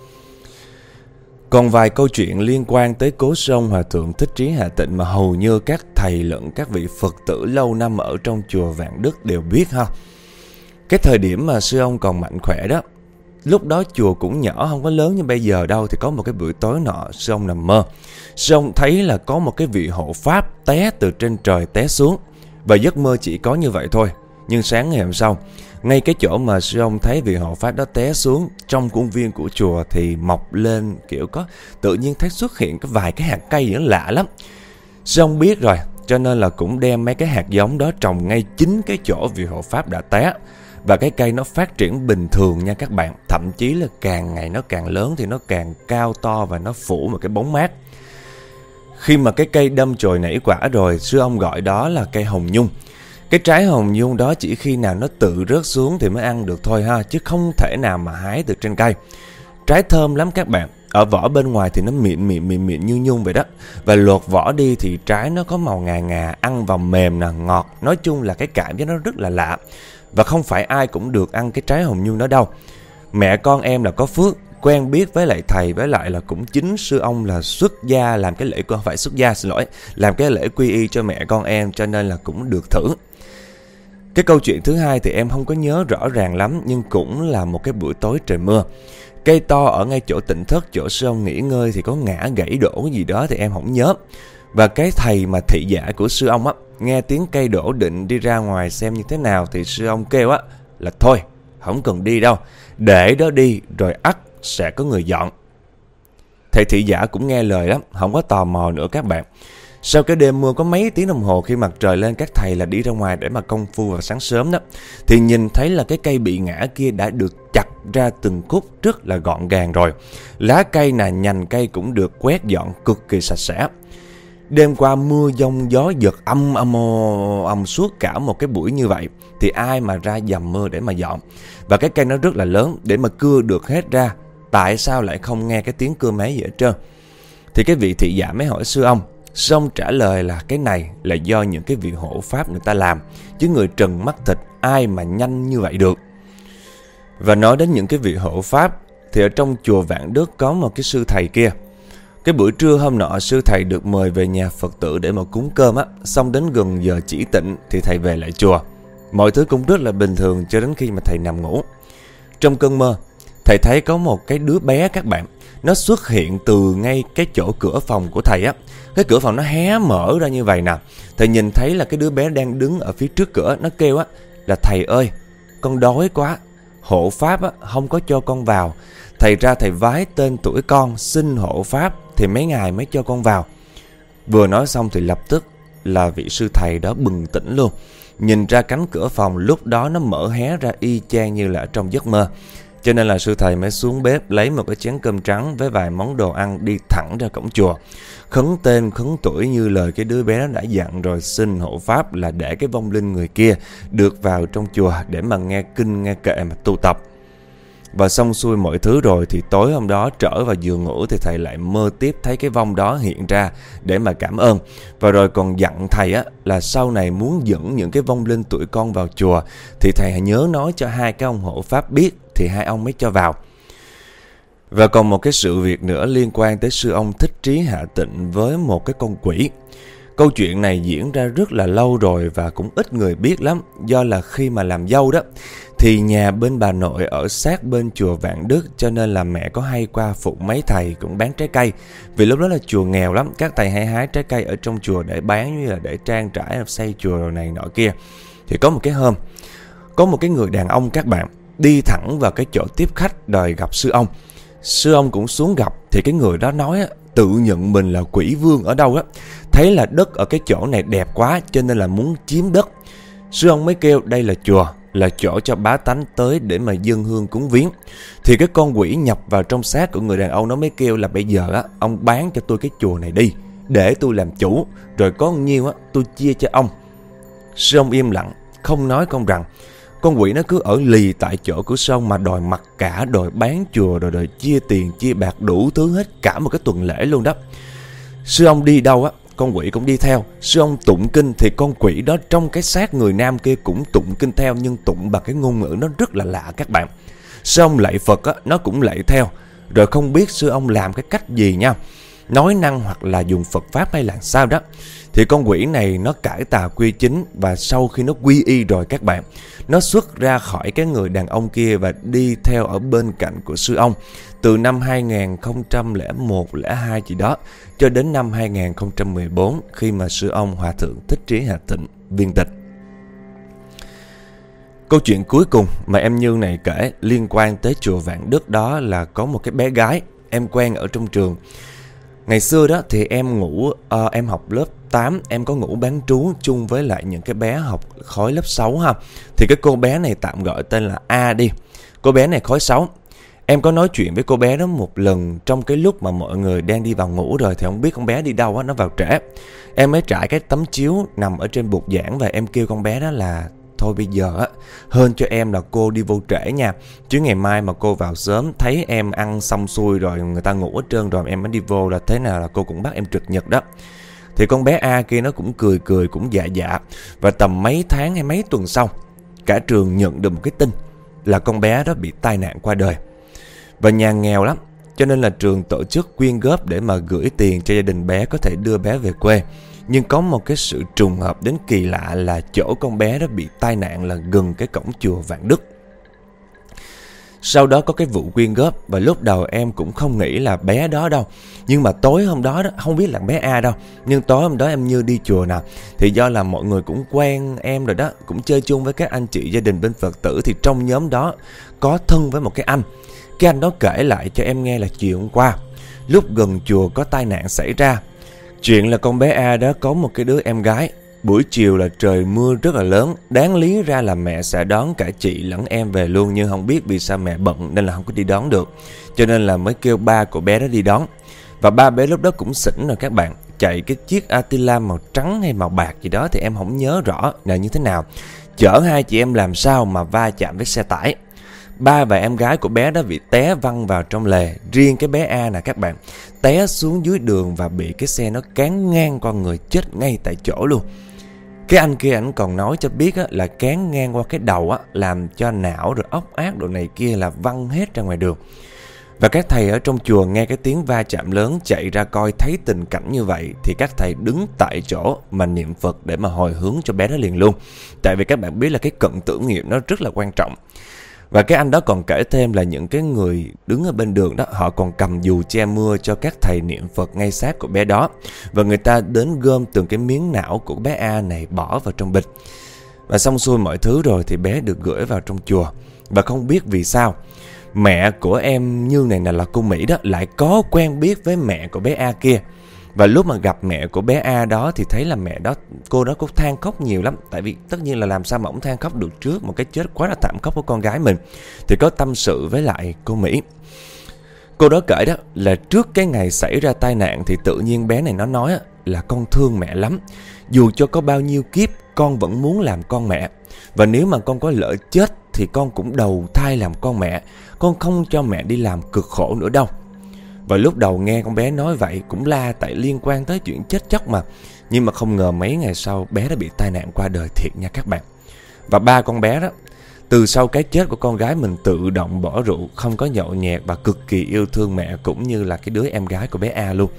Còn vài câu chuyện liên quan tới cố sư ông Hòa Thượng Thích Trí Hà Tịnh mà hầu như các thầy lẫn các vị Phật tử lâu năm ở trong chùa Vạn Đức đều biết ha. Cái thời điểm mà sư ông còn mạnh khỏe đó, lúc đó chùa cũng nhỏ, không có lớn như bây giờ đâu. Thì có một cái buổi tối nọ, sư ông nằm mơ. Sư ông thấy là có một cái vị hộ pháp té từ trên trời té xuống. Và giấc mơ chỉ có như vậy thôi. Nhưng sáng ngày hôm sau, ngay cái chỗ mà sư ông thấy vị hộ pháp đó té xuống, trong khuôn viên của chùa thì mọc lên kiểu có tự nhiên thấy xuất hiện cái vài cái hạt cây nó lạ lắm. Sư ông biết rồi, cho nên là cũng đem mấy cái hạt giống đó trồng ngay chính cái chỗ vị hộ pháp đã té. Và cái cây nó phát triển bình thường nha các bạn. Thậm chí là càng ngày nó càng lớn thì nó càng cao to và nó phủ một cái bóng mát. Khi mà cái cây đâm chồi nảy quả rồi, sư ông gọi đó là cây hồng nhung. Cái trái hồng nhung đó chỉ khi nào nó tự rớt xuống thì mới ăn được thôi ha, chứ không thể nào mà hái từ trên cây. Trái thơm lắm các bạn. Ở vỏ bên ngoài thì nó mịn mịn mịn mịn như nhung vậy đó. Và lột vỏ đi thì trái nó có màu ngà ngà, ăn vào mềm nè, ngọt. Nói chung là cái cảm giác nó rất là lạ. Và không phải ai cũng được ăn cái trái hồng nhung đó đâu. Mẹ con em là có phước, quen biết với lại thầy, với lại là cũng chính sư ông là xuất gia, làm cái lễ, không phải xuất gia xin lỗi, làm cái lễ quy y cho mẹ con em, cho nên là cũng được thử. Cái câu chuyện thứ hai thì em không có nhớ rõ ràng lắm, nhưng cũng là một cái buổi tối trời mưa. Cây to ở ngay chỗ tỉnh thất, chỗ sư ông nghỉ ngơi thì có ngã gãy đổ cái gì đó thì em không nhớ. Và cái thầy mà thị giả của sư ông á, nghe tiếng cây đổ định đi ra ngoài xem như thế nào thì sư ông kêu á là thôi, không cần đi đâu, để đó đi rồi ắt sẽ có người dọn. Thầy thị giả cũng nghe lời lắm, không có tò mò nữa các bạn. Sau cái đêm mưa có mấy tiếng đồng hồ, khi mặt trời lên các thầy là đi ra ngoài để mà công phu vào sáng sớm đó, thì nhìn thấy là cái cây bị ngã kia đã được chặt ra từng khúc rất là gọn gàng rồi. Lá cây nè, nhành cây cũng được quét dọn cực kỳ sạch sẽ. Đêm qua mưa giông gió giật âm âm âm suốt cả một cái buổi như vậy, thì ai mà ra dầm mưa để mà dọn. Và cái cây nó rất là lớn, để mà cưa được hết ra, tại sao lại không nghe cái tiếng cưa máy gì hết trơn. Thì cái vị thị giả mới hỏi sư ông. Sư ông trả lời là cái này là do những cái vị hộ pháp người ta làm, chứ người trần mắt thịt ai mà nhanh như vậy được. Và nói đến những cái vị hộ pháp, thì ở trong chùa Vạn Đức có một cái sư thầy kia. Cái buổi trưa hôm nọ, sư thầy được mời về nhà Phật tử để mà cúng cơm á. Xong đến gần giờ chỉ tịnh thì thầy về lại chùa. Mọi thứ cũng rất là bình thường cho đến khi mà thầy nằm ngủ. Trong cơn mơ, thầy thấy có một cái đứa bé các bạn, nó xuất hiện từ ngay cái chỗ cửa phòng của thầy á. Cái cửa phòng nó hé mở ra như vậy nè. Thầy nhìn thấy là cái đứa bé đang đứng ở phía trước cửa. Nó kêu á là thầy ơi, con đói quá, hộ pháp á không có cho con vào. Thầy ra thầy vái tên tuổi con, xin hộ pháp thì mấy ngày mới cho con vào. Vừa nói xong thì lập tức là vị sư thầy đó bừng tỉnh luôn. Nhìn ra cánh cửa phòng lúc đó nó mở hé ra y chang như là trong giấc mơ. Cho nên là sư thầy mới xuống bếp lấy một cái chén cơm trắng với vài món đồ ăn, đi thẳng ra cổng chùa, khấn tên khấn tuổi như lời cái đứa bé nó đã dặn, rồi xin hộ pháp là để cái vong linh người kia được vào trong chùa để mà nghe kinh nghe kệ mà tu tập. Và xong xuôi mọi thứ rồi thì tối hôm đó trở vào giường ngủ thì thầy lại mơ tiếp thấy cái vong đó hiện ra để mà cảm ơn. Và rồi còn dặn thầy á là sau này muốn dẫn những cái vong linh tuổi con vào chùa thì thầy hãy nhớ nói cho hai cái ông hộ pháp biết thì hai ông mới cho vào. Và còn một cái sự việc nữa liên quan tới sư ông Thích Trí Hạ Tịnh với một cái con quỷ. Câu chuyện này diễn ra rất là lâu rồi và cũng ít người biết lắm. Do là khi mà làm dâu đó thì nhà bên bà nội ở sát bên chùa Vạn Đức, cho nên là mẹ có hay qua phụ mấy thầy cũng bán trái cây. Vì lúc đó là chùa nghèo lắm, các thầy hay hái trái cây ở trong chùa để bán, như là để trang trải xây chùa rồi này nọ kia. Thì có một cái hôm, có một cái người đàn ông các bạn đi thẳng vào cái chỗ tiếp khách đòi gặp sư ông. Sư ông cũng xuống gặp thì cái người đó nói á, tự nhận mình là quỷ vương ở đâu á, thấy là đất ở cái chỗ này đẹp quá cho nên là muốn chiếm đất. Sư ông mới kêu đây là chùa, là chỗ cho bá tánh tới để mà dâng hương cúng viếng. Thì cái con quỷ nhập vào trong xác của người đàn ông nó mới kêu là bây giờ á, ông bán cho tôi cái chùa này đi, để tôi làm chủ, rồi có nhiêu á tôi chia cho ông. Sư ông im lặng, không nói không rằng. Con quỷ nó cứ ở lì tại chỗ của sư ông mà đòi mặc cả, đòi bán chùa, rồi đòi chia tiền, chia bạc đủ thứ hết cả một cái tuần lễ luôn đó. Sư ông đi đâu á, con quỷ cũng đi theo. Sư ông tụng kinh thì con quỷ đó trong cái xác người nam kia cũng tụng kinh theo, nhưng tụng bằng cái ngôn ngữ nó rất là lạ các bạn. Sư ông lạy Phật á, nó cũng lạy theo. Rồi không biết sư ông làm cái cách gì nha, nói năng hoặc là dùng Phật Pháp hay là sao đó. Thì con quỷ này nó cải tà quy chính, và sau khi nó quy y rồi các bạn, nó xuất ra khỏi cái người đàn ông kia và đi theo ở bên cạnh của sư ông từ năm hai không không một, không không hai gì đó cho đến năm hai không một bốn, khi mà sư ông Hòa Thượng Thích Trí Hạ Tịnh viên tịch. Câu chuyện cuối cùng mà em Như này kể liên quan tới chùa Vạn Đức đó là có một cái bé gái em quen ở trong trường. Ngày xưa đó thì em ngủ, uh, em học lớp tám, em có ngủ bán trú chung với lại những cái bé học khối lớp sáu ha. Thì cái cô bé này tạm gọi tên là A đi. Cô bé này khối sáu. Em có nói chuyện với cô bé đó một lần trong cái lúc mà mọi người đang đi vào ngủ rồi, thì không biết con bé đi đâu á, nó vào trễ. Em mới trải cái tấm chiếu nằm ở trên bục giảng và em kêu con bé đó là thôi bây giờ á, hơn cho em là cô đi vô trễ nha, chứ ngày mai mà cô vào sớm thấy em ăn xong xuôi rồi, người ta ngủ hết trơn rồi em mới đi vô là thế nào là cô cũng bắt em trực nhật đó. Thì con bé A kia nó cũng cười cười, cũng dạ dạ. Và tầm mấy tháng hay mấy tuần sau, cả trường nhận được một cái tin là con bé đó bị tai nạn qua đời. Và nhà nghèo lắm, cho nên là trường tổ chức quyên góp để mà gửi tiền cho gia đình bé có thể đưa bé về quê. Nhưng có một cái sự trùng hợp đến kỳ lạ là chỗ con bé đó bị tai nạn là gần cái cổng chùa Vạn Đức. Sau đó có cái vụ quyên góp, và lúc đầu em cũng không nghĩ là bé đó đâu. Nhưng mà tối hôm đó đó, không biết là bé A đâu, nhưng tối hôm đó em Như đi chùa nào, thì do là mọi người cũng quen em rồi đó, cũng chơi chung với các anh chị gia đình bên Phật tử, thì trong nhóm đó có thân với một cái anh. Cái anh đó kể lại cho em nghe là chiều hôm qua, lúc gần chùa có tai nạn xảy ra. Chuyện là con bé A đó có một cái đứa em gái. Buổi chiều là trời mưa rất là lớn, đáng lý ra là mẹ sẽ đón cả chị lẫn em về luôn, nhưng không biết vì sao mẹ bận nên là không có đi đón được, cho nên là mới kêu ba của bé đó đi đón. Và ba bé lúc đó cũng xỉn rồi các bạn, chạy cái chiếc Attila màu trắng hay màu bạc gì đó thì em không nhớ rõ là như thế nào, chở hai chị em làm sao mà va chạm với xe tải. Ba và em gái của bé đó bị té văng vào trong lề. Riêng cái bé A nè các bạn, té xuống dưới đường và bị cái xe nó cán ngang qua người, chết ngay tại chỗ luôn. Cái anh kia ảnh còn nói cho biết á, là cán ngang qua cái đầu á, làm cho não rồi ốc ác đồ này kia là văng hết ra ngoài đường. Và các thầy ở trong chùa nghe cái tiếng va chạm lớn chạy ra coi, thấy tình cảnh như vậy thì các thầy đứng tại chỗ mà niệm Phật để mà hồi hướng cho bé đó liền luôn. Tại vì các bạn biết là cái cận tử nghiệm nó rất là quan trọng. Và cái anh đó còn kể thêm là những cái người đứng ở bên đường đó, họ còn cầm dù che mưa cho các thầy niệm Phật ngay sát của bé đó. Và người ta đến gom từng cái miếng não của bé A này bỏ vào trong bịch. Và xong xuôi mọi thứ rồi thì bé được gửi vào trong chùa. Và không biết vì sao mẹ của em Như này là cô Mỹ đó lại có quen biết với mẹ của bé A kia. Và lúc mà gặp mẹ của bé A đó thì thấy là mẹ đó, cô đó cũng than khóc nhiều lắm. Tại vì tất nhiên là làm sao mà ổng than khóc được trước một cái chết quá là thảm khốc của con gái mình. Thì có tâm sự với lại cô Mỹ. Cô đó kể đó là trước cái ngày xảy ra tai nạn thì tự nhiên bé này nó nói là con thương mẹ lắm. Dù cho có bao nhiêu kiếp con vẫn muốn làm con mẹ. Và nếu mà con có lỡ chết thì con cũng đầu thai làm con mẹ. Con không cho mẹ đi làm cực khổ nữa đâu. Và lúc đầu nghe con bé nói vậy cũng la, tại liên quan tới chuyện chết chóc mà. Nhưng mà không ngờ mấy ngày sau bé đã bị tai nạn qua đời thiệt nha các bạn. Và ba con bé đó, từ sau cái chết của con gái mình tự động bỏ rượu, không có nhậu nhẹt và cực kỳ yêu thương mẹ cũng như là cái đứa em gái của bé A luôn.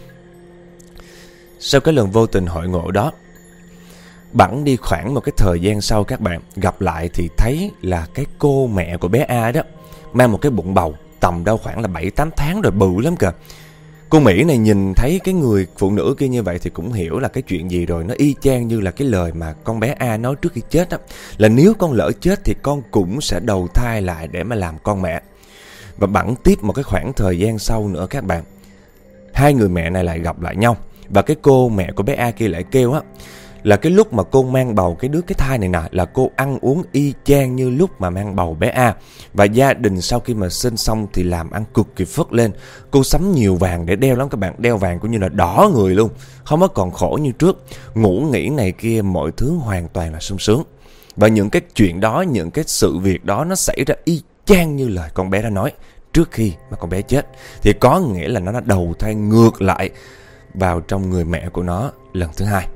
Sau cái lần vô tình hội ngộ đó, bẵng đi khoảng một cái thời gian sau các bạn gặp lại thì thấy là cái cô mẹ của bé A đó mang một cái bụng bầu tầm đâu khoảng là bảy tám tháng rồi, bự lắm kìa. Cô Mỹ này nhìn thấy cái người phụ nữ kia như vậy thì cũng hiểu là cái chuyện gì rồi. Nó y chang như là cái lời mà con bé A nói trước khi chết đó, là nếu con lỡ chết thì con cũng sẽ đầu thai lại để mà làm con mẹ. Và bẵng tiếp một cái khoảng thời gian sau nữa các bạn, hai người mẹ này lại gặp lại nhau. Và cái cô mẹ của bé A kia lại kêu á là cái lúc mà cô mang bầu cái đứa cái thai này nè, là cô ăn uống y chang như lúc mà mang bầu bé A. Và gia đình sau khi mà sinh xong thì làm ăn cực kỳ phất lên. Cô sắm nhiều vàng để đeo lắm các bạn, đeo vàng cũng như là đỏ người luôn, không có còn khổ như trước, ngủ nghỉ này kia, mọi thứ hoàn toàn là sung sướng. Và những cái chuyện đó, những cái sự việc đó nó xảy ra y chang như lời con bé đã nói trước khi mà con bé chết. Thì có nghĩa là nó đã đầu thai ngược lại vào trong người mẹ của nó lần thứ hai.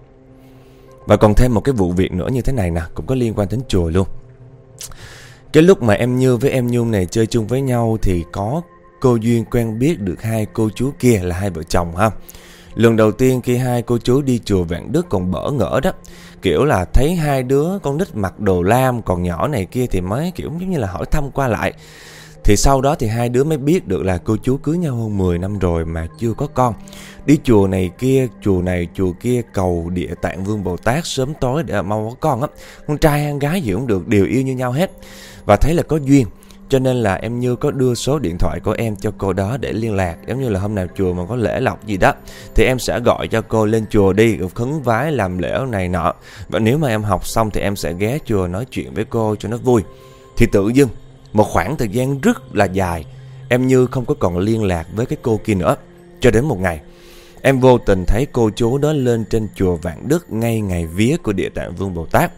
Và còn thêm một cái vụ việc nữa như thế này nè, cũng có liên quan đến chùa luôn. Cái lúc mà em Như với em Nhung này chơi chung với nhau thì có cô duyên quen biết được hai cô chú kia là hai vợ chồng ha. Lần đầu tiên khi hai cô chú đi chùa Vạn Đức còn bỡ ngỡ đó, kiểu là thấy hai đứa con nít mặc đồ lam còn nhỏ này kia thì mới kiểu giống như là hỏi thăm qua lại. Thì sau đó thì hai đứa mới biết được là cô chú cưới nhau hơn mười năm rồi mà chưa có con. Đi chùa này kia, chùa này chùa kia cầu Địa Tạng Vương Bồ Tát sớm tối để mau có con á. Con trai hay con gái gì cũng được, đều yêu như nhau hết. Và thấy là có duyên, cho nên là em Như có đưa số điện thoại của em cho cô đó để liên lạc. Giống như là hôm nào chùa mà có lễ lộc gì đó thì em sẽ gọi cho cô lên chùa đi, khấn vái làm lễ này nọ. Và nếu mà em học xong thì em sẽ ghé chùa nói chuyện với cô cho nó vui. Thì tự dưng một khoảng thời gian rất là dài em Như không có còn liên lạc với cái cô kia nữa. Cho đến một ngày em vô tình thấy cô chú đó lên trên chùa Vạn Đức ngay ngày vía của Địa Tạng Vương Bồ Tát.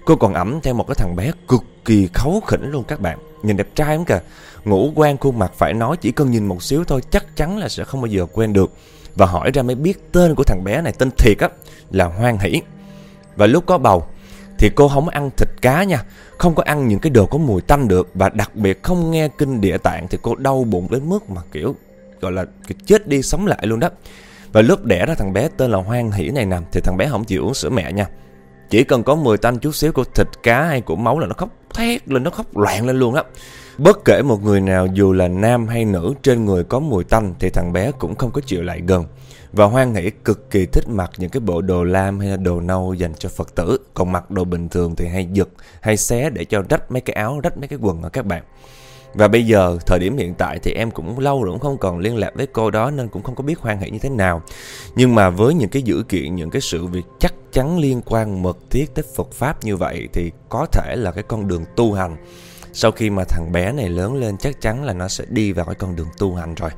Cô còn ẵm theo một cái thằng bé cực kỳ kháu khỉnh luôn các bạn. Nhìn đẹp trai lắm kìa. Ngũ quan khuôn mặt phải nói chỉ cần nhìn một xíu thôi chắc chắn là sẽ không bao giờ quên được. Và hỏi ra mới biết tên của thằng bé này, tên thiệt á là Hoan Hỷ. Và lúc có bầu thì cô không ăn thịt cá nha, không có ăn những cái đồ có mùi tanh được, và đặc biệt không nghe kinh địa tạng thì cô đau bụng đến mức mà kiểu gọi là chết đi sống lại luôn đó. Và lúc đẻ ra thằng bé tên là Hoan Hỷ này nè thì thằng bé không chịu uống sữa mẹ nha. Chỉ cần có mùi tanh chút xíu của thịt cá hay của máu là nó khóc thét lên, nó khóc loạn lên luôn á. Bất kể một người nào dù là nam hay nữ trên người có mùi tanh thì thằng bé cũng không có chịu lại gần. Và Hoan Hỷ cực kỳ thích mặc những cái bộ đồ lam hay là đồ nâu dành cho Phật tử. Còn mặc đồ bình thường thì hay giật, hay xé để cho rách mấy cái áo, rách mấy cái quần đó các bạn. Và bây giờ, thời điểm hiện tại thì em cũng lâu rồi cũng không còn liên lạc với cô đó nên cũng không có biết Hoan Hỷ như thế nào. Nhưng mà với những cái dữ kiện, những cái sự việc chắc chắn liên quan mật thiết tới Phật Pháp như vậy thì có thể là cái con đường tu hành. Sau khi mà thằng bé này lớn lên chắc chắn là nó sẽ đi vào cái con đường tu hành rồi.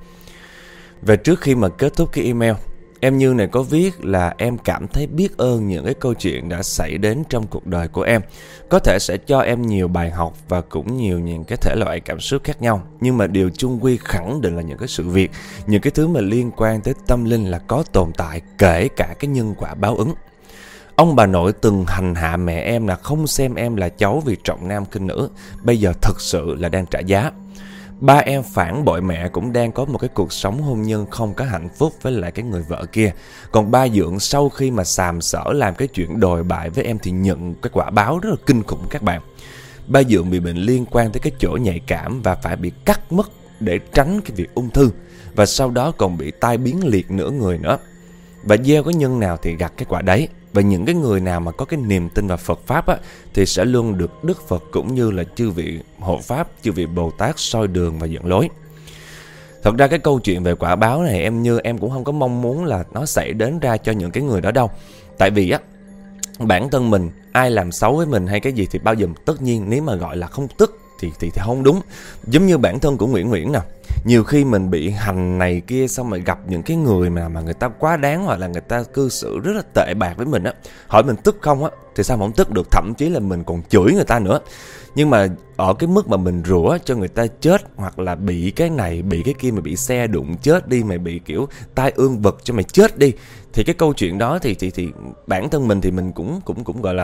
Và trước khi mà kết thúc cái email, em Như này có viết là em cảm thấy biết ơn những cái câu chuyện đã xảy đến trong cuộc đời của em. Có thể sẽ cho em nhiều bài học và cũng nhiều những cái thể loại cảm xúc khác nhau. Nhưng mà điều chung quy khẳng định là những cái sự việc, những cái thứ mà liên quan tới tâm linh là có tồn tại, kể cả cái nhân quả báo ứng. Ông bà nội từng hành hạ mẹ em là không xem em là cháu vì trọng nam khinh nữ, bây giờ thực sự là đang trả giá. Ba em phản bội mẹ cũng đang có một cái cuộc sống hôn nhân không có hạnh phúc với lại cái người vợ kia. Còn ba Dượng sau khi mà sàm sỡ làm cái chuyện đồi bại với em thì nhận cái quả báo rất là kinh khủng các bạn. Ba Dượng bị bệnh liên quan tới cái chỗ nhạy cảm và phải bị cắt mất để tránh cái việc ung thư. Và sau đó còn bị tai biến liệt nửa người nữa. Và gieo cái nhân nào thì gặt cái quả đấy. Và những cái người nào mà có cái niềm tin vào Phật Pháp á, thì sẽ luôn được Đức Phật cũng như là chư vị hộ Pháp, chư vị Bồ Tát soi đường và dẫn lối. Thật ra cái câu chuyện về quả báo này em Như em cũng không có mong muốn là nó xảy đến ra cho những cái người đó đâu. Tại vì á, bản thân mình, ai làm xấu với mình hay cái gì thì bao giờ tất nhiên nếu mà gọi là không tức thì, thì, thì không đúng. Giống như bản thân của Nguyễn Nguyễn nè. Nhiều khi mình bị hành này kia xong rồi gặp những cái người mà, mà người ta quá đáng hoặc là người ta cư xử rất là tệ bạc với mình á. Hỏi mình tức không á thì sao mà không tức được, thậm chí là mình còn chửi người ta nữa. Nhưng mà ở cái mức mà mình rủa cho người ta chết hoặc là bị cái này, bị cái kia, mà bị xe đụng chết đi, mày bị kiểu tai ương vật cho mày chết đi. Thì cái câu chuyện đó thì, thì, thì bản thân mình thì mình cũng, cũng, cũng gọi là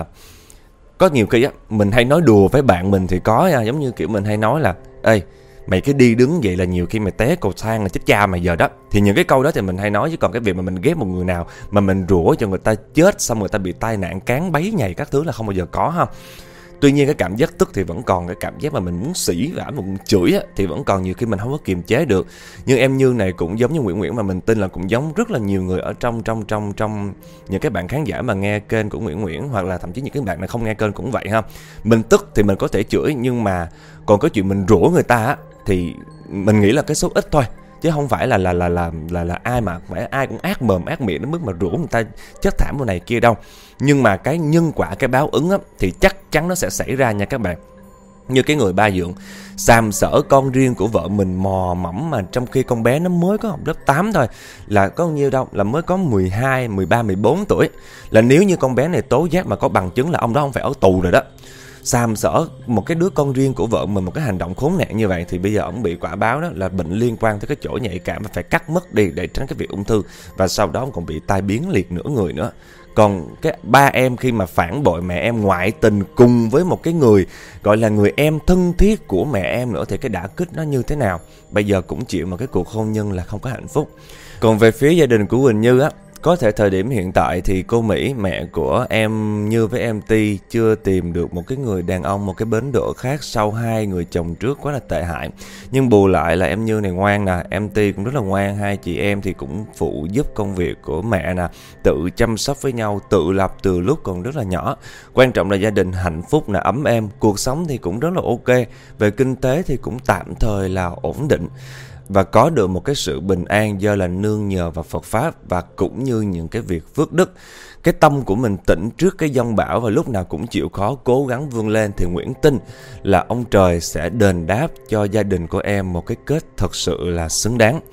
có nhiều khi á, mình hay nói đùa với bạn mình thì có nha. Giống như kiểu mình hay nói là ê, mày cứ đi đứng vậy là nhiều khi mày té cầu thang là chết cha mày giờ đó. Thì những cái câu đó thì mình hay nói, chứ còn cái việc mà mình ghét một người nào mà mình rủa cho người ta chết xong người ta bị tai nạn cán bấy nhầy các thứ là không bao giờ có ha. Tuy nhiên cái cảm giác tức thì vẫn còn, cái cảm giác mà mình muốn sỉ vả, muốn chửi á, thì vẫn còn nhiều khi mình không có kiềm chế được. Nhưng em Như này cũng giống như Nguyễn Nguyễn mà mình tin là cũng giống rất là nhiều người ở trong trong trong trong những cái bạn khán giả mà nghe kênh của Nguyễn Nguyễn, hoặc là thậm chí những cái bạn này không nghe kênh cũng vậy ha. Mình tức thì mình có thể chửi, nhưng mà còn cái chuyện mình rủa người ta á thì mình nghĩ là cái số ít thôi, chứ không phải là là là là là, là ai mà phải ai cũng ác mồm ác miệng đến mức mà rủa người ta chết thảm này kia đâu. Nhưng mà cái nhân quả, cái báo ứng á, thì chắc chắn nó sẽ xảy ra nha các bạn. Như cái người ba Dượng sàm sỡ con riêng của vợ mình mò mẫm, mà trong khi con bé nó mới có học lớp tám thôi, là có nhiêu đâu, là mới có mười hai, mười ba, mười bốn tuổi. Là nếu như con bé này tố giác mà có bằng chứng là ông đó không phải ở tù rồi đó. Sàm sỡ một cái đứa con riêng của vợ mình một cái hành động khốn nạn như vậy, thì bây giờ ông bị quả báo đó là bệnh liên quan tới cái chỗ nhạy cảm và phải cắt mất đi để tránh cái việc ung thư. Và sau đó ông còn bị tai biến liệt nửa người nữa. Còn cái ba em khi mà phản bội mẹ em, ngoại tình cùng với một cái người gọi là người em thân thiết của mẹ em nữa, thì cái đả kích nó như thế nào. Bây giờ cũng chịu một cái cuộc hôn nhân là không có hạnh phúc. Còn về phía gia đình của Quỳnh Như á, có thể thời điểm hiện tại thì cô Mỹ, mẹ của em Như với em Ti, chưa tìm được một cái người đàn ông, một cái bến đỗ khác sau hai người chồng trước quá là tệ hại. Nhưng bù lại là em Như này ngoan nè, em Ti cũng rất là ngoan, hai chị em thì cũng phụ giúp công việc của mẹ nè, tự chăm sóc với nhau, tự lập từ lúc còn rất là nhỏ. Quan trọng là gia đình hạnh phúc nè, ấm êm, cuộc sống thì cũng rất là ok, về kinh tế thì cũng tạm thời là ổn định. Và có được một cái sự bình an do là nương nhờ vào Phật Pháp và cũng như những cái việc phước đức. Cái tâm của mình tỉnh trước cái giông bão và lúc nào cũng chịu khó cố gắng vươn lên, thì Nguyễn tin là ông trời sẽ đền đáp cho gia đình của em một cái kết thật sự là xứng đáng.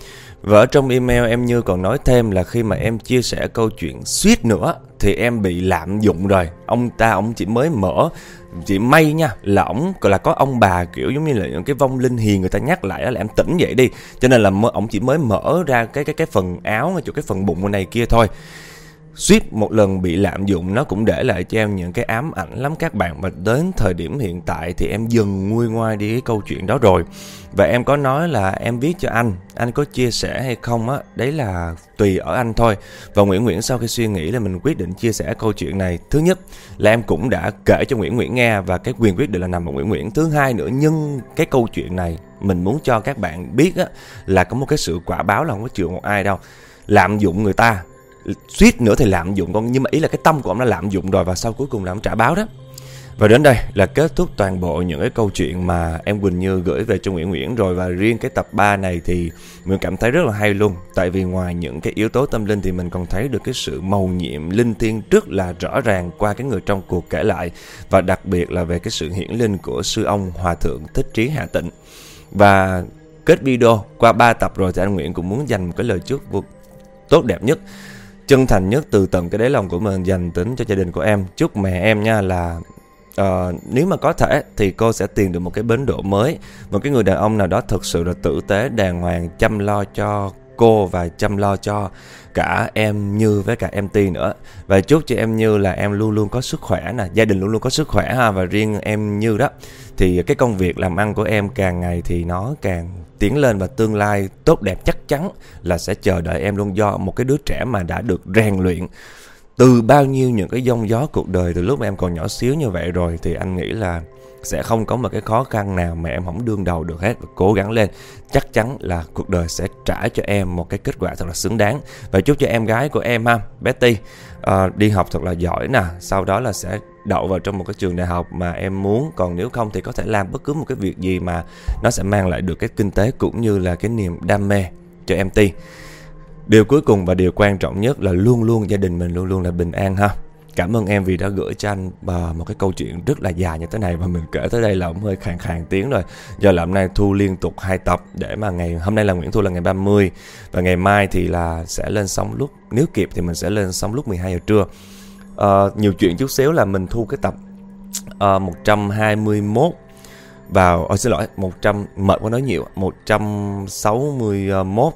Và ở trong email em Như còn nói thêm là khi mà em chia sẻ câu chuyện suýt nữa thì em bị lạm dụng rồi. Ông ta ông chỉ mới mở, chỉ may nha là ổng là có ông bà kiểu giống như là những cái vong linh hiền người ta nhắc lại đó là em tỉnh dậy đi, cho nên là ổng chỉ mới mở ra cái cái cái phần áo ngay chỗ cái phần bụng này kia thôi. Suýt một lần bị lạm dụng nó cũng để lại cho em những cái ám ảnh lắm các bạn. Và đến thời điểm hiện tại thì em dần nguôi ngoai đi cái câu chuyện đó rồi. Và em có nói là em viết cho anh, anh có chia sẻ hay không á, đấy là tùy ở anh thôi. Và Nguyễn Nguyễn sau khi suy nghĩ là mình quyết định chia sẻ câu chuyện này. Thứ nhất là em cũng đã kể cho Nguyễn Nguyễn nghe và cái quyền quyết định là nằm ở Nguyễn Nguyễn. Thứ hai nữa, nhưng cái câu chuyện này mình muốn cho các bạn biết á, là có một cái sự quả báo là không có chừa một ai đâu. Lạm dụng người ta, suýt nữa thì lạm dụng con, nhưng mà ý là cái tâm của ông đã lạm dụng rồi và sau cuối cùng là ông trả báo đó. Và đến đây là kết thúc toàn bộ những cái câu chuyện mà em Quỳnh Như gửi về cho Nguyễn Nguyễn rồi. Và riêng cái tập ba này thì mình cảm thấy rất là hay luôn. Tại vì ngoài những cái yếu tố tâm linh thì mình còn thấy được cái sự mầu nhiệm linh thiêng rất là rõ ràng qua cái người trong cuộc kể lại. Và đặc biệt là về cái sự hiển linh của sư ông Hòa Thượng Thích Trí Hà Tịnh. Và kết video qua ba tập rồi thì anh Nguyễn cũng muốn dành một cái lời chúc tốt đẹp nhất, chân thành nhất từ tận cái đáy lòng của mình dành tính cho gia đình của em. Chúc mẹ em nha là uh, nếu mà có thể thì cô sẽ tìm được một cái bến đỗ mới, một cái người đàn ông nào đó thực sự là tử tế, đàng hoàng, chăm lo cho cô và chăm lo cho cả em Như với cả em Ti nữa. Và chúc cho em Như là em luôn luôn có sức khỏe nè, gia đình luôn luôn có sức khỏe ha. Và riêng em Như đó thì cái công việc làm ăn của em càng ngày thì nó càng tiến lên và tương lai tốt đẹp chắc chắn là sẽ chờ đợi em luôn. Do một cái đứa trẻ mà đã được rèn luyện từ bao nhiêu những cái giông gió cuộc đời từ lúc mà em còn nhỏ xíu như vậy rồi thì anh nghĩ là sẽ không có một cái khó khăn nào mà em không đương đầu được hết. Và cố gắng lên, chắc chắn là cuộc đời sẽ trả cho em một cái kết quả thật là xứng đáng. Và chúc cho em gái của em ha, Betty, uh, đi học thật là giỏi nè, sau đó là sẽ đậu vào trong một cái trường đại học mà em muốn. Còn nếu không thì có thể làm bất cứ một cái việc gì mà nó sẽ mang lại được cái kinh tế cũng như là cái niềm đam mê cho em Ti. Điều cuối cùng và điều quan trọng nhất là luôn luôn gia đình mình luôn luôn là bình an ha. Cảm ơn em vì đã gửi cho anh uh, một cái câu chuyện rất là dài như thế này. Và mình kể tới đây là cũng hơi khàn khàn tiếng rồi. Do là hôm nay Thu liên tục hai tập để mà ngày hôm nay là Nguyễn Thu là ngày ba mươi. Và ngày mai thì là sẽ lên sóng lúc, nếu kịp thì mình sẽ lên sóng lúc mười hai giờ trưa. Uh, nhiều chuyện chút xíu là mình thu cái tập uh, một trăm hai mươi mốt vào, oh, xin lỗi, một trăm, mệt quá nói nhiều, một trăm sáu mươi mốt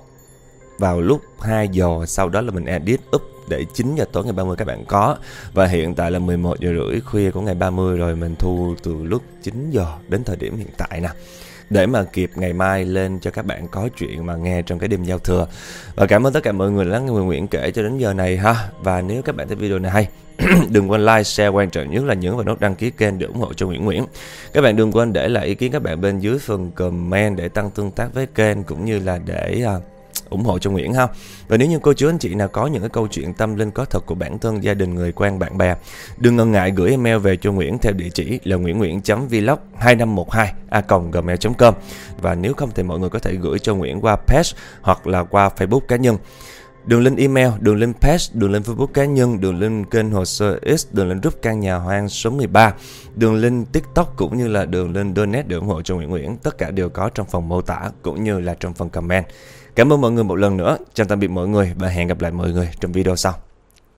vào lúc hai giờ. Sau đó là mình edit up để chín giờ tối ngày ba mươi các bạn có. Và hiện tại là mười một giờ rưỡi khuya của ngày ba mươi rồi. Mình thu từ lúc chín giờ đến thời điểm hiện tại nè, để mà kịp ngày mai lên cho các bạn có chuyện mà nghe trong cái đêm giao thừa. Và cảm ơn tất cả mọi người đã lắng nghe Nguyễn kể cho đến giờ này ha. Và nếu các bạn thấy video này hay, đừng quên like, share, quan trọng nhất là nhấn vào nút đăng ký kênh để ủng hộ cho Nguyễn Nguyễn. Các bạn đừng quên để lại ý kiến các bạn bên dưới phần comment để tăng tương tác với kênh cũng như là để uh, ủng hộ cho Nguyễn ha. Và nếu như cô chú anh chị nào có những cái câu chuyện tâm linh có thật của bản thân, gia đình, người quen, bạn bè, đừng ngần ngại gửi email về cho Nguyễn theo địa chỉ là nguyễn nguyễn chấm vlog hai năm một hai a còng gmail chấm com. Và nếu không thì mọi người có thể gửi cho Nguyễn qua page hoặc là qua Facebook cá nhân. Đường link email, đường link page, đường link Facebook cá nhân, đường link kênh Hồ Sơ X, đường link group căn nhà hoang số mười ba, đường link TikTok cũng như là đường link donate để ủng hộ cho Nguyễn Nguyễn. Tất cả đều có trong phần mô tả cũng như là trong phần comment. Cảm ơn mọi người một lần nữa. Chào tạm biệt mọi người và hẹn gặp lại mọi người trong video sau.